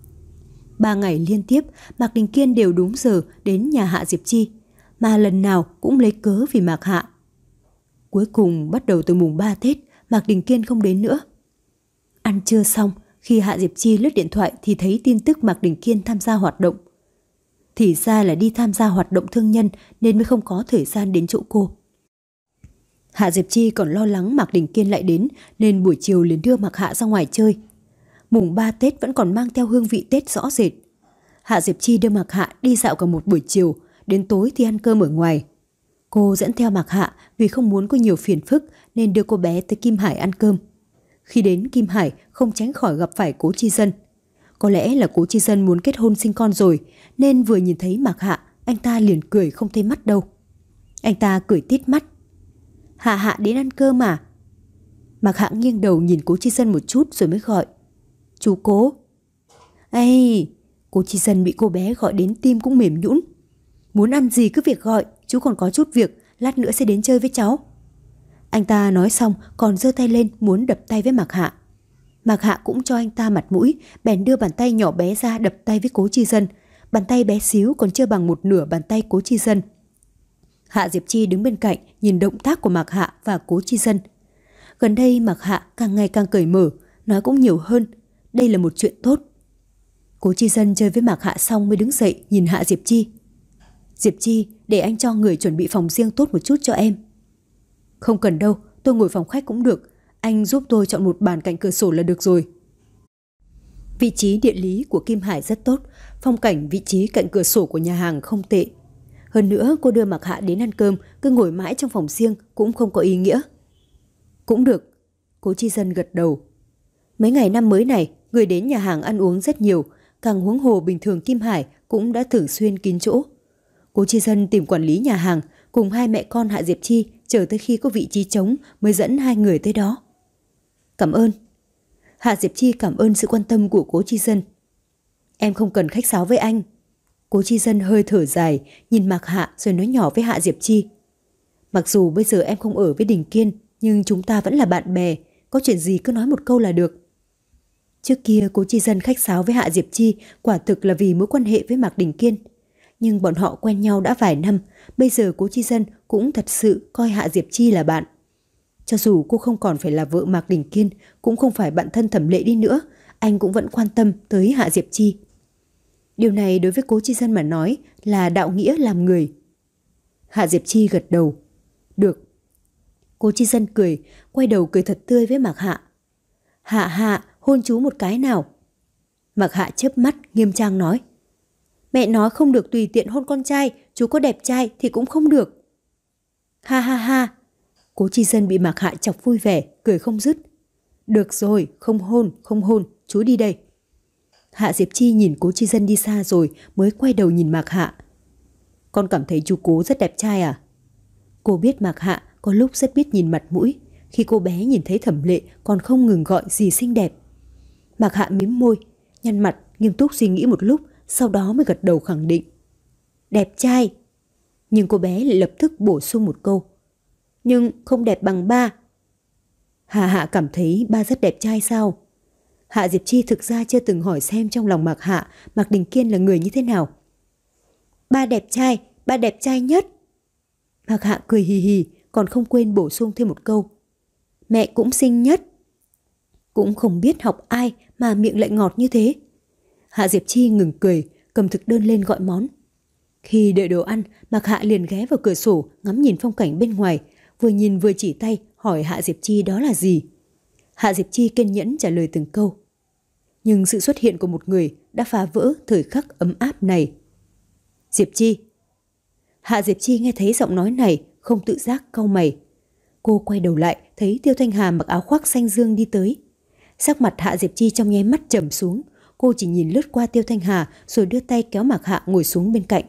Speaker 1: Ba ngày liên tiếp, Mạc Đình Kiên đều đúng giờ đến nhà Hạ Diệp Chi, mà lần nào cũng lấy cớ vì Mạc Hạ. Cuối cùng bắt đầu từ mùng ba Tết, Mạc Đình Kiên không đến nữa. Ăn trưa xong, khi Hạ Diệp Chi lướt điện thoại thì thấy tin tức Mạc Đình Kiên tham gia hoạt động. Thì ra là đi tham gia hoạt động thương nhân nên mới không có thời gian đến chỗ cô. Hạ Diệp Chi còn lo lắng Mạc Đình Kiên lại đến nên buổi chiều liền đưa Mạc Hạ ra ngoài chơi. Mùng ba Tết vẫn còn mang theo hương vị Tết rõ rệt. Hạ Diệp Chi đưa Mạc Hạ đi dạo cả một buổi chiều, đến tối thì ăn cơm ở ngoài. Cô dẫn theo Mạc Hạ vì không muốn có nhiều phiền phức nên đưa cô bé tới Kim Hải ăn cơm. Khi đến Kim Hải không tránh khỏi gặp phải Cố Chi Dân. Có lẽ là Cố Chi Dân muốn kết hôn sinh con rồi nên vừa nhìn thấy Mạc Hạ anh ta liền cười không thấy mắt đâu. Anh ta cười tít mắt. Hạ Hạ đến ăn cơm à? Mạc Hạ nghiêng đầu nhìn Cố Chi Dân một chút rồi mới gọi. Chú Cố. Ây, Cố Chi Dân bị cô bé gọi đến tim cũng mềm nhũn. Muốn ăn gì cứ việc gọi, chú còn có chút việc, lát nữa sẽ đến chơi với cháu. Anh ta nói xong còn giơ tay lên muốn đập tay với Mạc Hạ. Mạc Hạ cũng cho anh ta mặt mũi, bèn đưa bàn tay nhỏ bé ra đập tay với Cố Chi Dân. Bàn tay bé xíu còn chưa bằng một nửa bàn tay Cố Chi Dân. Hạ Diệp Chi đứng bên cạnh nhìn động tác của Mạc Hạ và Cố Chi Dân. Gần đây Mạc Hạ càng ngày càng cởi mở, nói cũng nhiều hơn. Đây là một chuyện tốt. Cố Chi Dân chơi với Mạc Hạ xong mới đứng dậy nhìn Hạ Diệp Chi. Diệp Chi, để anh cho người chuẩn bị phòng riêng tốt một chút cho em. Không cần đâu, tôi ngồi phòng khách cũng được. Anh giúp tôi chọn một bàn cạnh cửa sổ là được rồi. Vị trí địa lý của Kim Hải rất tốt, phong cảnh vị trí cạnh cửa sổ của nhà hàng không tệ. Hơn nữa cô đưa Mạc Hạ đến ăn cơm, cứ ngồi mãi trong phòng riêng cũng không có ý nghĩa. Cũng được, Cố Chi Dân gật đầu. Mấy ngày năm mới này người đến nhà hàng ăn uống rất nhiều, càng huống hồ bình thường Kim Hải cũng đã thường xuyên kín chỗ. Cố Chi Dân tìm quản lý nhà hàng cùng hai mẹ con Hạ Diệp Chi chờ tới khi có vị trí trống mới dẫn hai người tới đó. Cảm ơn. Hạ Diệp Chi cảm ơn sự quan tâm của Cố Chi Dân. Em không cần khách sáo với anh. Cố Chi Dân hơi thở dài, nhìn Mạc Hạ rồi nói nhỏ với Hạ Diệp Chi. Mặc dù bây giờ em không ở với Đình Kiên, nhưng chúng ta vẫn là bạn bè, có chuyện gì cứ nói một câu là được. Trước kia Cố Chi Dân khách sáo với Hạ Diệp Chi quả thực là vì mối quan hệ với Mạc Đình Kiên. Nhưng bọn họ quen nhau đã vài năm, bây giờ Cố Chi Dân cũng thật sự coi Hạ Diệp Chi là bạn. Cho dù cô không còn phải là vợ Mạc Đình Kiên, cũng không phải bạn thân Thẩm Lệ đi nữa, anh cũng vẫn quan tâm tới Hạ Diệp Chi. Điều này đối với Cố Chi Dân mà nói là đạo nghĩa làm người. Hạ Diệp Chi gật đầu. Được. Cố Chi Dân cười, quay đầu cười thật tươi với Mạc Hạ. Hạ Hạ, hôn chú một cái nào. Mạc Hạ chớp mắt, nghiêm trang nói. Mẹ nói không được tùy tiện hôn con trai, chú có đẹp trai thì cũng không được. Ha ha ha. Cố Chi Dân bị Mạc Hạ chọc vui vẻ, cười không dứt. Được rồi, không hôn, không hôn, chú đi đây. Hạ Diệp Chi nhìn Cố Chi Dân đi xa rồi mới quay đầu nhìn Mạc Hạ. Con cảm thấy chú Cố rất đẹp trai à? Cô biết Mạc Hạ có lúc rất biết nhìn mặt mũi. Khi cô bé nhìn thấy Thẩm Lệ còn không ngừng gọi gì xinh đẹp. Mạc Hạ mím môi, nhăn mặt, nghiêm túc suy nghĩ một lúc, sau đó mới gật đầu khẳng định. Đẹp trai. Nhưng cô bé lại lập tức bổ sung một câu. Nhưng không đẹp bằng ba. Hạ Hạ cảm thấy ba rất đẹp trai sao? Hạ Diệp Chi thực ra chưa từng hỏi xem trong lòng Mạc Hạ, Mạc Đình Kiên là người như thế nào. Ba đẹp trai, ba đẹp trai nhất. Mạc Hạ cười hì hì, còn không quên bổ sung thêm một câu. Mẹ cũng xinh nhất. Cũng không biết học ai mà miệng lại ngọt như thế. Hạ Diệp Chi ngừng cười, cầm thực đơn lên gọi món. Khi đợi đồ ăn, Mạc Hạ liền ghé vào cửa sổ ngắm nhìn phong cảnh bên ngoài, vừa nhìn vừa chỉ tay hỏi Hạ Diệp Chi đó là gì. Hạ Diệp Chi kiên nhẫn trả lời từng câu. Nhưng sự xuất hiện của một người đã phá vỡ thời khắc ấm áp này. Diệp Chi. Hạ Diệp Chi nghe thấy giọng nói này, không tự giác cau mày. Cô quay đầu lại, thấy Tiêu Thanh Hà mặc áo khoác xanh dương đi tới. Sắc mặt Hạ Diệp Chi trong nháy mắt trầm xuống, cô chỉ nhìn lướt qua Tiêu Thanh Hà rồi đưa tay kéo Mạc Hạ ngồi xuống bên cạnh.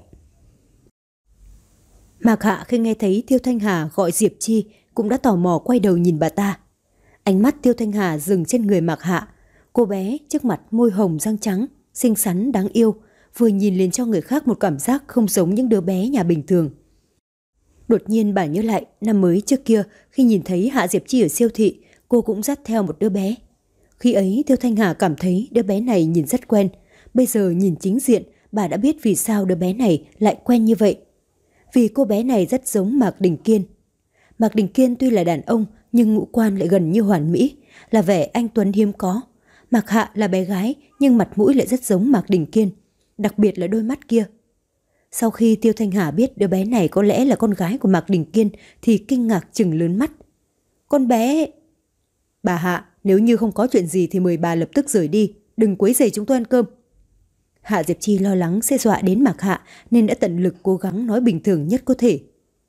Speaker 1: Mạc Hạ khi nghe thấy Tiêu Thanh Hà gọi Diệp Chi cũng đã tò mò quay đầu nhìn bà ta. Ánh mắt Tiêu Thanh Hà dừng trên người Mạc Hạ. Cô bé trước mặt môi hồng răng trắng, xinh xắn đáng yêu, vừa nhìn liền cho người khác một cảm giác không giống những đứa bé nhà bình thường. Đột nhiên bà nhớ lại năm mới trước kia khi nhìn thấy Hạ Diệp Chi ở siêu thị, cô cũng dắt theo một đứa bé. Khi ấy Tiêu Thanh Hà cảm thấy đứa bé này nhìn rất quen. Bây giờ nhìn chính diện, bà đã biết vì sao đứa bé này lại quen như vậy. Vì cô bé này rất giống Mạc Đình Kiên. Mạc Đình Kiên tuy là đàn ông nhưng ngũ quan lại gần như hoàn mỹ, là vẻ anh tuấn hiếm có. Mạc Hạ là bé gái nhưng mặt mũi lại rất giống Mạc Đình Kiên, đặc biệt là đôi mắt kia. Sau khi Tiêu Thanh Hà biết đứa bé này có lẽ là con gái của Mạc Đình Kiên thì kinh ngạc trừng lớn mắt. Con bé... Bà Hạ, nếu như không có chuyện gì thì mời bà lập tức rời đi, đừng quấy rầy chúng tôi ăn cơm. Hạ Diệp Chi lo lắng sẽ dọa đến Mạc Hạ nên đã tận lực cố gắng nói bình thường nhất có thể.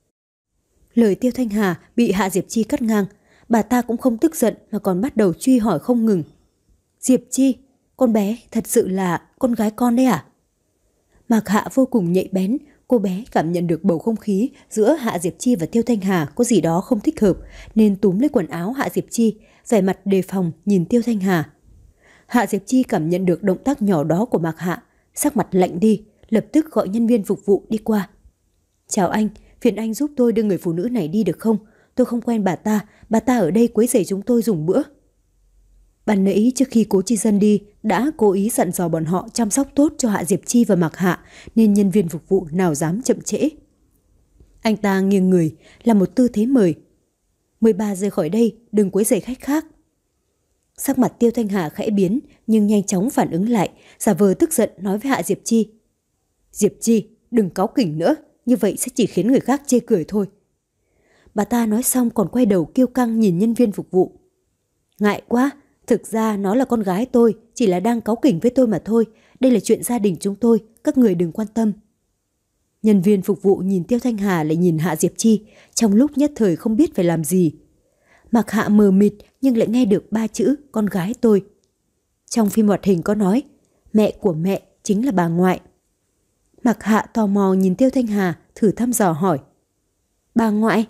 Speaker 1: Lời Tiêu Thanh Hà bị Hạ Diệp Chi cắt ngang, bà ta cũng không tức giận mà còn bắt đầu truy hỏi không ngừng. Diệp Chi, con bé thật sự là con gái con đấy à? Mạc Hạ vô cùng nhạy bén, cô bé cảm nhận được bầu không khí giữa Hạ Diệp Chi và Tiêu Thanh Hà có gì đó không thích hợp nên túm lấy quần áo Hạ Diệp Chi, vẻ mặt đề phòng nhìn Tiêu Thanh Hà. Hạ Diệp Chi cảm nhận được động tác nhỏ đó của Mạc Hạ, sắc mặt lạnh đi, lập tức gọi nhân viên phục vụ đi qua. Chào anh, phiền anh giúp tôi đưa người phụ nữ này đi được không? Tôi không quen bà ta, bà ta ở đây quấy rầy chúng tôi dùng bữa. Ban nãy trước khi Cố Chi Dân đi đã cố ý dặn dò bọn họ chăm sóc tốt cho Hạ Diệp Chi và Mạc Hạ nên nhân viên phục vụ nào dám chậm trễ. Anh ta nghiêng người làm một tư thế mời. Mời bà rời khỏi đây, đừng quấy rầy khách khác. Sắc mặt Tiêu Thanh Hà khẽ biến nhưng nhanh chóng phản ứng lại, giả vờ tức giận nói với Hạ Diệp Chi. Diệp Chi, đừng cáu kỉnh nữa, như vậy sẽ chỉ khiến người khác chê cười thôi. Bà ta nói xong còn quay đầu kiêu căng nhìn nhân viên phục vụ. Ngại quá, thực ra nó là con gái tôi, chỉ là đang cáu kỉnh với tôi mà thôi. Đây là chuyện gia đình chúng tôi, các người đừng quan tâm. Nhân viên phục vụ nhìn Tiêu Thanh Hà lại nhìn Hạ Diệp Chi, trong lúc nhất thời không biết phải làm gì. Mạc Hạ mờ mịt nhưng lại nghe được ba chữ con gái tôi. Trong phim hoạt hình có nói, mẹ của mẹ chính là bà ngoại. Mạc Hạ tò mò nhìn Tiêu Thanh Hà, thử thăm dò hỏi. Bà ngoại?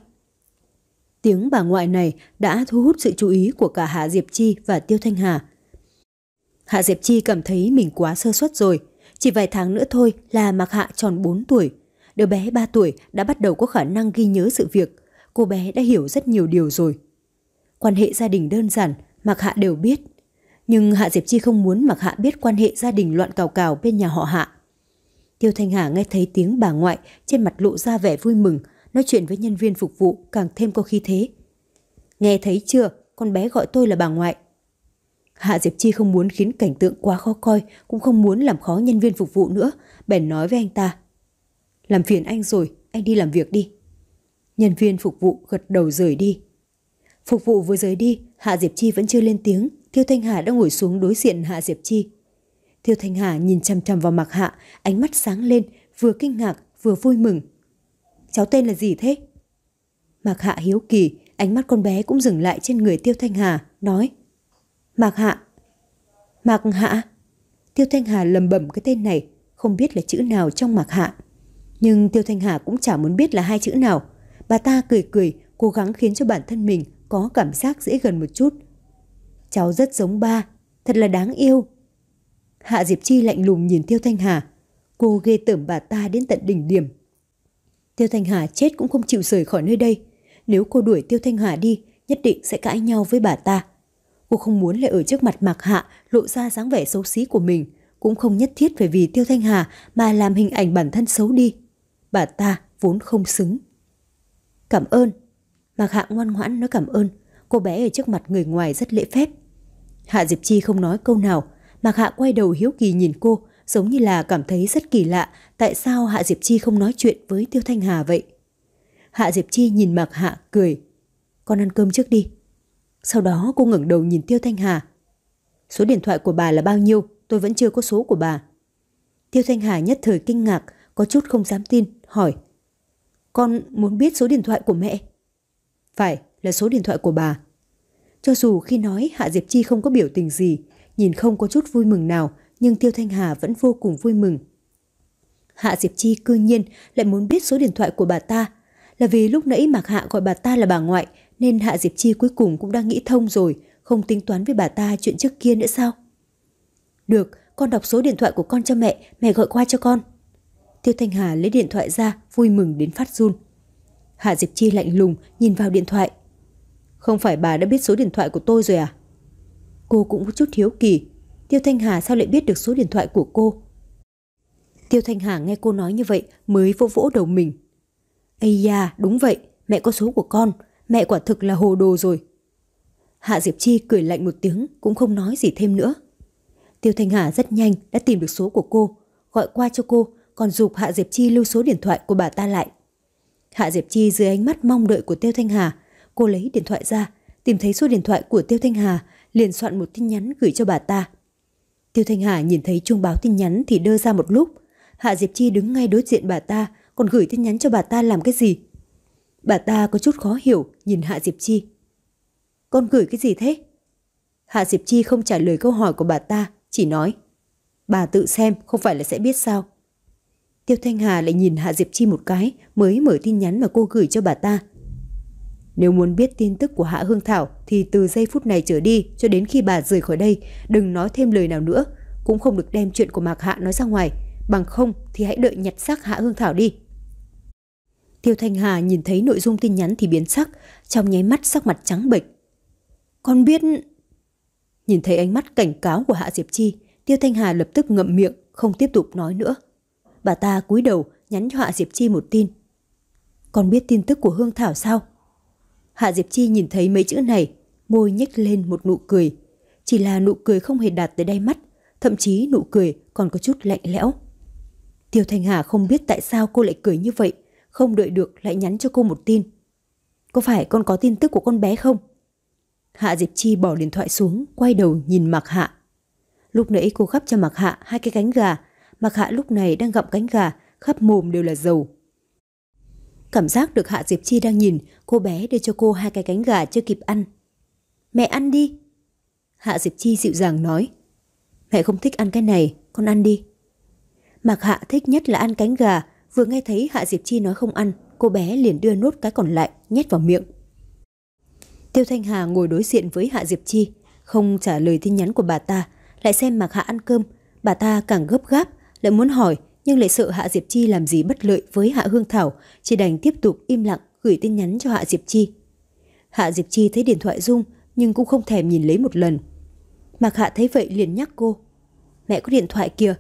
Speaker 1: Tiếng bà ngoại này đã thu hút sự chú ý của cả Hạ Diệp Chi và Tiêu Thanh Hà. Hạ Diệp Chi cảm thấy mình quá sơ suất rồi. Chỉ vài tháng nữa thôi là Mạc Hạ tròn bốn tuổi. Đứa bé ba tuổi đã bắt đầu có khả năng ghi nhớ sự việc. Cô bé đã hiểu rất nhiều điều rồi. Quan hệ gia đình đơn giản, Mạc Hạ đều biết. Nhưng Hạ Diệp Chi không muốn Mạc Hạ biết quan hệ gia đình loạn cào cào bên nhà họ Hạ. Tiêu Thanh Hà nghe thấy tiếng bà ngoại, trên mặt lộ ra vẻ vui mừng, nói chuyện với nhân viên phục vụ càng thêm có khí thế. Nghe thấy chưa, con bé gọi tôi là bà ngoại. Hạ Diệp Chi không muốn khiến cảnh tượng quá khó coi, cũng không muốn làm khó nhân viên phục vụ nữa, bèn nói với anh ta. Làm phiền anh rồi, anh đi làm việc đi. Nhân viên phục vụ gật đầu rời đi. Phục vụ vừa rời đi, Hạ Diệp Chi vẫn chưa lên tiếng, Tiêu Thanh Hà đã ngồi xuống đối diện Hạ Diệp Chi. Tiêu Thanh Hà nhìn chằm chằm vào Mạc Hạ, ánh mắt sáng lên, vừa kinh ngạc vừa vui mừng. Cháu tên là gì thế? Mạc Hạ hiếu kỳ, ánh mắt con bé cũng dừng lại trên người Tiêu Thanh Hà, nói. Mạc Hạ. Mạc Hạ. Tiêu Thanh Hà lầm bẩm cái tên này, không biết là chữ nào trong Mạc Hạ. Nhưng Tiêu Thanh Hà cũng chả muốn biết là hai chữ nào. Bà ta cười cười, cố gắng khiến cho bản thân mình có cảm giác dễ gần một chút. Cháu rất giống ba, thật là đáng yêu. Hạ Diệp Chi lạnh lùng nhìn Tiêu Thanh Hà. Cô ghê tởm bà ta đến tận đỉnh điểm. Tiêu Thanh Hà chết cũng không chịu rời khỏi nơi đây. Nếu cô đuổi Tiêu Thanh Hà đi, nhất định sẽ cãi nhau với bà ta. Cô không muốn lại ở trước mặt Mạc Hạ lộ ra dáng vẻ xấu xí của mình, cũng không nhất thiết phải vì Tiêu Thanh Hà mà làm hình ảnh bản thân xấu đi. Bà ta vốn không xứng. Cảm ơn. Mạc Hạ ngoan ngoãn nói cảm ơn. Cô bé ở trước mặt người ngoài rất lễ phép. Hạ Diệp Chi không nói câu nào. Mạc Hạ quay đầu hiếu kỳ nhìn cô, giống như là cảm thấy rất kỳ lạ tại sao Hạ Diệp Chi không nói chuyện với Tiêu Thanh Hà vậy. Hạ Diệp Chi nhìn Mạc Hạ cười. Con ăn cơm trước đi. Sau đó cô ngẩng đầu nhìn Tiêu Thanh Hà. Số điện thoại của bà là bao nhiêu? Tôi vẫn chưa có số của bà. Tiêu Thanh Hà nhất thời kinh ngạc, có chút không dám tin, hỏi. Con muốn biết số điện thoại của mẹ? Phải, là số điện thoại của bà. Cho dù khi nói Hạ Diệp Chi không có biểu tình gì, nhìn không có chút vui mừng nào, nhưng Tiêu Thanh Hà vẫn vô cùng vui mừng. Hạ Diệp Chi cư nhiên lại muốn biết số điện thoại của bà ta. Là vì lúc nãy Mạc Hạ gọi bà ta là bà ngoại, nên Hạ Diệp Chi cuối cùng cũng đang nghĩ thông rồi, không tính toán với bà ta chuyện trước kia nữa sao? Được, con đọc số điện thoại của con cho mẹ, mẹ gọi qua cho con. Tiêu Thanh Hà lấy điện thoại ra, vui mừng đến phát run. Hạ Diệp Chi lạnh lùng nhìn vào điện thoại. Không phải bà đã biết số điện thoại của tôi rồi à? Cô cũng có chút hiếu kỳ. Tiêu Thanh Hà sao lại biết được số điện thoại của cô? Tiêu Thanh Hà nghe cô nói như vậy mới vỗ vỗ đầu mình. Ây da, đúng vậy, mẹ có số của con, mẹ quả thực là hồ đồ rồi. Hạ Diệp Chi cười lạnh một tiếng, cũng không nói gì thêm nữa. Tiêu Thanh Hà rất nhanh đã tìm được số của cô, gọi qua cho cô, còn giục Hạ Diệp Chi lưu số điện thoại của bà ta lại. Hạ Diệp Chi dưới ánh mắt mong đợi của Tiêu Thanh Hà, cô lấy điện thoại ra, tìm thấy số điện thoại của Tiêu Thanh Hà, liền soạn một tin nhắn gửi cho bà ta. Tiêu Thanh Hà nhìn thấy chuông báo tin nhắn thì đơ ra một lúc. Hạ Diệp Chi đứng ngay đối diện bà ta, còn gửi tin nhắn cho bà ta làm cái gì? Bà ta có chút khó hiểu nhìn Hạ Diệp Chi. Con gửi cái gì thế? Hạ Diệp Chi không trả lời câu hỏi của bà ta, chỉ nói. Bà tự xem, không phải là sẽ biết sao? Tiêu Thanh Hà lại nhìn Hạ Diệp Chi một cái, mới mở tin nhắn mà cô gửi cho bà ta. Nếu muốn biết tin tức của Hạ Hương Thảo thì từ giây phút này trở đi cho đến khi bà rời khỏi đây, đừng nói thêm lời nào nữa, cũng không được đem chuyện của Mạc Hạ nói ra ngoài, bằng không thì hãy đợi nhặt xác Hạ Hương Thảo đi. Tiêu Thanh Hà nhìn thấy nội dung tin nhắn thì biến sắc, trong nháy mắt sắc mặt trắng bệch. Con biết... Nhìn thấy ánh mắt cảnh cáo của Hạ Diệp Chi, Tiêu Thanh Hà lập tức ngậm miệng, không tiếp tục nói nữa. Bà ta cúi đầu nhắn cho Hạ Diệp Chi một tin. Con biết tin tức của Hương Thảo sao? Hạ Diệp Chi nhìn thấy mấy chữ này, môi nhếch lên một nụ cười. Chỉ là nụ cười không hề đạt tới đáy mắt, thậm chí nụ cười còn có chút lạnh lẽo. Tiêu Thanh Hà không biết tại sao cô lại cười như vậy, không đợi được lại nhắn cho cô một tin. Có phải con có tin tức của con bé không? Hạ Diệp Chi bỏ điện thoại xuống, quay đầu nhìn Mạc Hạ. Lúc nãy cô gắp cho Mạc Hạ hai cái cánh gà, Mạc Hạ lúc này đang gặm cánh gà, khắp mồm đều là dầu. Cảm giác được Hạ Diệp Chi đang nhìn, cô bé đưa cho cô hai cái cánh gà chưa kịp ăn. Mẹ ăn đi. Hạ Diệp Chi dịu dàng nói. Mẹ không thích ăn cái này, con ăn đi. Mạc Hạ thích nhất là ăn cánh gà. Vừa nghe thấy Hạ Diệp Chi nói không ăn, cô bé liền đưa nốt cái còn lại nhét vào miệng. Tiêu Thanh Hà ngồi đối diện với Hạ Diệp Chi, không trả lời tin nhắn của bà ta, lại xem Mạc Hạ ăn cơm. Bà ta càng gấp gáp, lại muốn hỏi nhưng lại sợ Hạ Diệp Chi làm gì bất lợi với Hạ Hương Thảo, chỉ đành tiếp tục im lặng gửi tin nhắn cho Hạ Diệp Chi. Hạ Diệp Chi thấy điện thoại rung nhưng cũng không thèm nhìn lấy một lần. Mạc Hạ thấy vậy liền nhắc cô: "Mẹ có điện thoại kìa."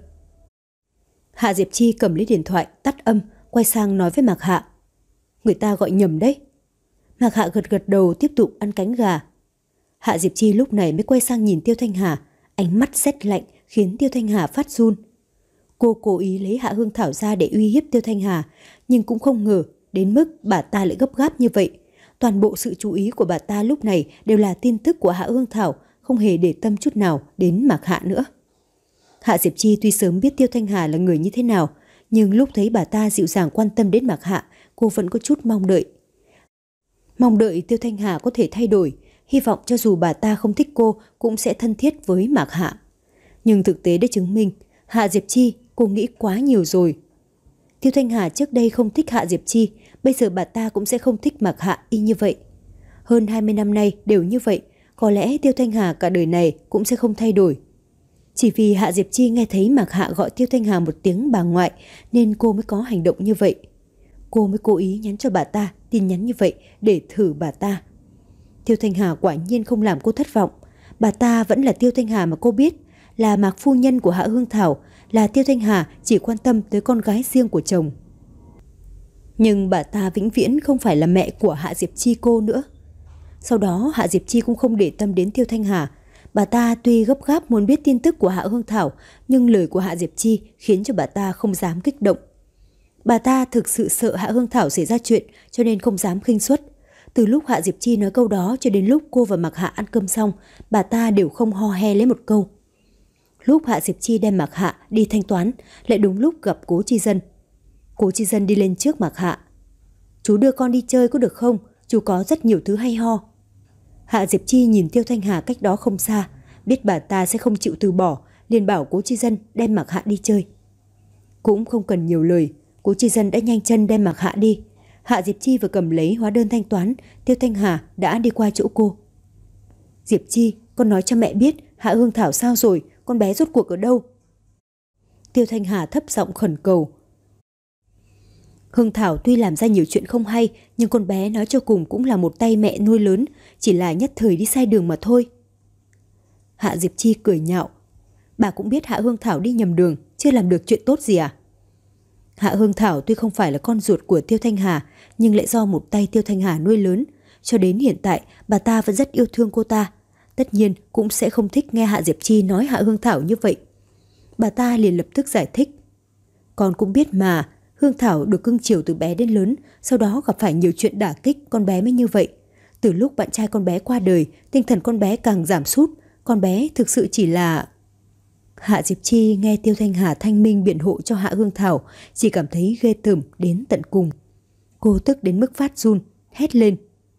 Speaker 1: Hạ Diệp Chi cầm lấy điện thoại, tắt âm, quay sang nói với Mạc Hạ: "Người ta gọi nhầm đấy." Mạc Hạ gật gật đầu tiếp tục ăn cánh gà. Hạ Diệp Chi lúc này mới quay sang nhìn Tiêu Thanh Hà, ánh mắt rét lạnh khiến Tiêu Thanh Hà phát run. Cô cố ý lấy Hạ Hương Thảo ra để uy hiếp Tiêu Thanh Hà, nhưng cũng không ngờ đến mức bà ta lại gấp gáp như vậy. Toàn bộ sự chú ý của bà ta lúc này đều là tin tức của Hạ Hương Thảo, không hề để tâm chút nào đến Mạc Hạ nữa. Hạ Diệp Chi tuy sớm biết Tiêu Thanh Hà là người như thế nào, nhưng lúc thấy bà ta dịu dàng quan tâm đến Mạc Hạ, cô vẫn có chút mong đợi. Mong đợi Tiêu Thanh Hà có thể thay đổi, hy vọng cho dù bà ta không thích cô cũng sẽ thân thiết với Mạc Hạ. Nhưng thực tế đã chứng minh, Hạ Diệp Chi, cô nghĩ quá nhiều rồi. Tiêu Thanh Hà trước đây không thích Hạ Diệp Chi, bây giờ bà ta cũng sẽ không thích Mạc Hạ y như vậy. Hơn hai mươi năm nay đều như vậy, có lẽ Tiêu Thanh Hà cả đời này cũng sẽ không thay đổi. Chỉ vì Hạ Diệp Chi nghe thấy Mạc Hạ gọi Tiêu Thanh Hà một tiếng bà ngoại nên cô mới có hành động như vậy. Cô mới cố ý nhắn cho bà ta tin nhắn như vậy để thử bà ta. Tiêu Thanh Hà quả nhiên không làm cô thất vọng. Bà ta vẫn là Tiêu Thanh Hà mà cô biết, là Mạc phu nhân của Hạ Hương Thảo, là Tiêu Thanh Hà chỉ quan tâm tới con gái riêng của chồng. Nhưng bà ta vĩnh viễn không phải là mẹ của Hạ Diệp Chi cô nữa. Sau đó Hạ Diệp Chi cũng không để tâm đến Tiêu Thanh Hà. Bà ta tuy gấp gáp muốn biết tin tức của Hạ Hương Thảo, nhưng lời của Hạ Diệp Chi khiến cho bà ta không dám kích động. Bà ta thực sự sợ Hạ Hương Thảo xảy ra chuyện cho nên không dám khinh suất. Từ lúc Hạ Diệp Chi nói câu đó cho đến lúc cô và Mạc Hạ ăn cơm xong, bà ta đều không ho he lấy một câu. Lúc Hạ Diệp Chi đem Mạc Hạ đi thanh toán, lại đúng lúc gặp Cố Chi Dân. Cố Chi Dân đi lên trước Mạc Hạ. "Chú đưa con đi chơi có được không? Chú có rất nhiều thứ hay ho." Hạ Diệp Chi nhìn Tiêu Thanh Hà cách đó không xa, biết bà ta sẽ không chịu từ bỏ, liền bảo Cố Chi Dân đem Mạc Hạ đi chơi. Cũng không cần nhiều lời, Cố Chi Dân đã nhanh chân đem Mạc Hạ đi. Hạ Diệp Chi vừa cầm lấy hóa đơn thanh toán, Tiêu Thanh Hà đã đi qua chỗ cô. "Diệp Chi, con nói cho mẹ biết Hạ Hương Thảo sao rồi, con bé rốt cuộc ở đâu?" Tiêu Thanh Hà thấp giọng khẩn cầu. Hương Thảo tuy làm ra nhiều chuyện không hay, nhưng con bé nói cho cùng cũng là một tay mẹ nuôi lớn, chỉ là nhất thời đi sai đường mà thôi. Hạ Diệp Chi cười nhạo. "Bà cũng biết Hạ Hương Thảo đi nhầm đường, chưa làm được chuyện tốt gì à?" Hạ Hương Thảo tuy không phải là con ruột của Tiêu Thanh Hà, nhưng lại do một tay Tiêu Thanh Hà nuôi lớn. Cho đến hiện tại, bà ta vẫn rất yêu thương cô ta. Tất nhiên cũng sẽ không thích nghe Hạ Diệp Chi nói Hạ Hương Thảo như vậy. Bà ta liền lập tức giải thích. "Con cũng biết mà, Hương Thảo được cưng chiều từ bé đến lớn, sau đó gặp phải nhiều chuyện đả kích, con bé mới như vậy. Từ lúc bạn trai con bé qua đời, tinh thần con bé càng giảm sút. Con bé thực sự chỉ là..." Hạ Diệp Chi nghe Tiêu Thanh Hà thanh minh biện hộ cho Hạ Hương Thảo, chỉ cảm thấy ghê tởm đến tận cùng. Cô tức đến mức phát run, hét lên.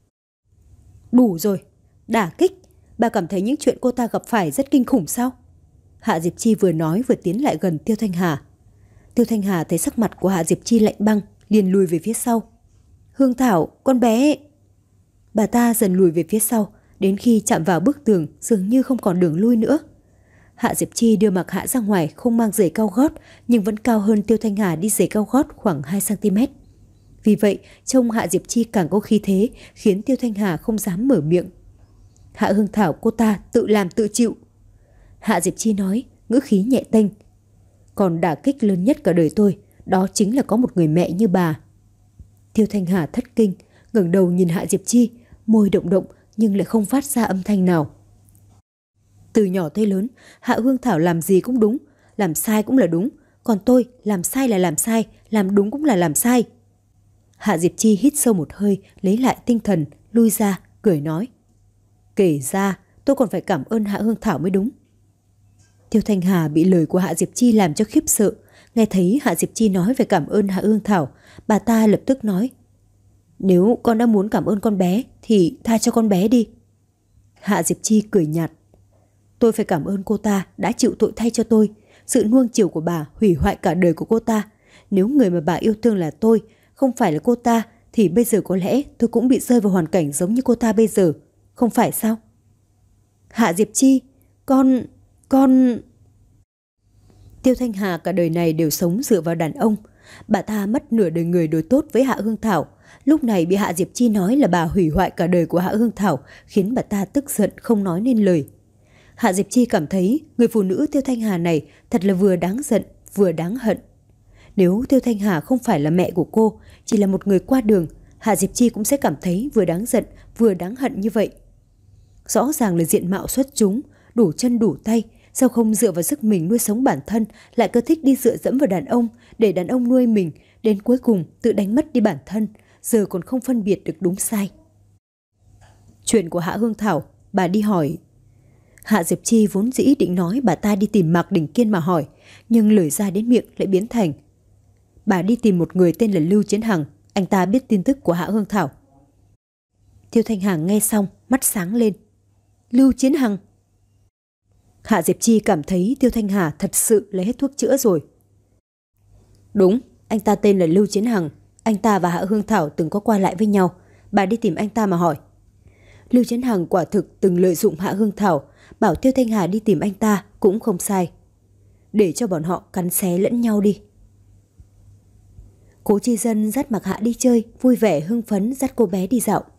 Speaker 1: "Đủ rồi, đả kích, bà cảm thấy những chuyện cô ta gặp phải rất kinh khủng sao?" Hạ Diệp Chi vừa nói vừa tiến lại gần Tiêu Thanh Hà. Tiêu Thanh Hà thấy sắc mặt của Hạ Diệp Chi lạnh băng, liền lùi về phía sau. "Hương Thảo, con bé..." Bà ta dần lùi về phía sau, đến khi chạm vào bức tường dường như không còn đường lui nữa. Hạ Diệp Chi đưa Mạc Hạ ra ngoài, không mang giày cao gót nhưng vẫn cao hơn Tiêu Thanh Hà đi giày cao gót khoảng hai xăng ti mét. Vì vậy, trông Hạ Diệp Chi càng có khí thế, khiến Tiêu Thanh Hà không dám mở miệng. "Hạ Hương Thảo cô ta tự làm tự chịu." Hạ Diệp Chi nói, ngữ khí nhẹ tênh. "Còn đả kích lớn nhất cả đời tôi, đó chính là có một người mẹ như bà." Tiêu Thanh Hà thất kinh, ngẩng đầu nhìn Hạ Diệp Chi, môi động động nhưng lại không phát ra âm thanh nào. Từ nhỏ tới lớn, Hạ Hương Thảo làm gì cũng đúng, làm sai cũng là đúng, còn tôi làm sai là làm sai, làm đúng cũng là làm sai. Hạ Diệp Chi hít sâu một hơi, lấy lại tinh thần, lui ra, cười nói. "Kể ra, tôi còn phải cảm ơn Hạ Hương Thảo mới đúng." Tiêu Thanh Hà bị lời của Hạ Diệp Chi làm cho khiếp sợ, nghe thấy Hạ Diệp Chi nói về cảm ơn Hạ Hương Thảo, bà ta lập tức nói. "Nếu con đã muốn cảm ơn con bé thì tha cho con bé đi." Hạ Diệp Chi cười nhạt. Tôi phải cảm ơn cô ta đã chịu tội thay cho tôi. Sự nuông chiều của bà hủy hoại cả đời của cô ta. Nếu người mà bà yêu thương là tôi, không phải là cô ta, thì bây giờ có lẽ tôi cũng bị rơi vào hoàn cảnh giống như cô ta bây giờ. Không phải sao? Hạ Diệp Chi, con... con... Tiêu Thanh Hà cả đời này đều sống dựa vào đàn ông. Bà ta mất nửa đời người đối tốt với Hạ Hương Thảo. Lúc này bị Hạ Diệp Chi nói là bà hủy hoại cả đời của Hạ Hương Thảo, khiến bà ta tức giận không nói nên lời. Hạ Diệp Chi cảm thấy người phụ nữ Tiêu Thanh Hà này thật là vừa đáng giận vừa đáng hận. Nếu Tiêu Thanh Hà không phải là mẹ của cô, chỉ là một người qua đường, Hạ Diệp Chi cũng sẽ cảm thấy vừa đáng giận vừa đáng hận như vậy. Rõ ràng là diện mạo xuất chúng, đủ chân đủ tay, sao không dựa vào sức mình nuôi sống bản thân, lại cứ thích đi dựa dẫm vào đàn ông, để đàn ông nuôi mình, đến cuối cùng tự đánh mất đi bản thân, giờ còn không phân biệt được đúng sai. Chuyện của Hạ Hương Thảo, bà đi hỏi. Hạ Diệp Chi vốn dĩ định nói bà ta đi tìm Mạc Đình Kiên mà hỏi, nhưng lời ra đến miệng lại biến thành: bà đi tìm một người tên là Lưu Chiến Hằng, anh ta biết tin tức của Hạ Hương Thảo. Tiêu Thanh Hà nghe xong, mắt sáng lên. Lưu Chiến Hằng? Hạ Diệp Chi cảm thấy Tiêu Thanh Hà thật sự lấy hết thuốc chữa rồi. Đúng, anh ta tên là Lưu Chiến Hằng. Anh ta và Hạ Hương Thảo từng có qua lại với nhau. Bà đi tìm anh ta mà hỏi. Lưu Chiến Hằng quả thực từng lợi dụng Hạ Hương Thảo, bảo Tiêu Thanh Hà đi tìm anh ta cũng không sai. Để cho bọn họ cắn xé lẫn nhau đi. Cố Chi Dân dắt Mạc Hạ đi chơi, vui vẻ hưng phấn dắt cô bé đi dạo.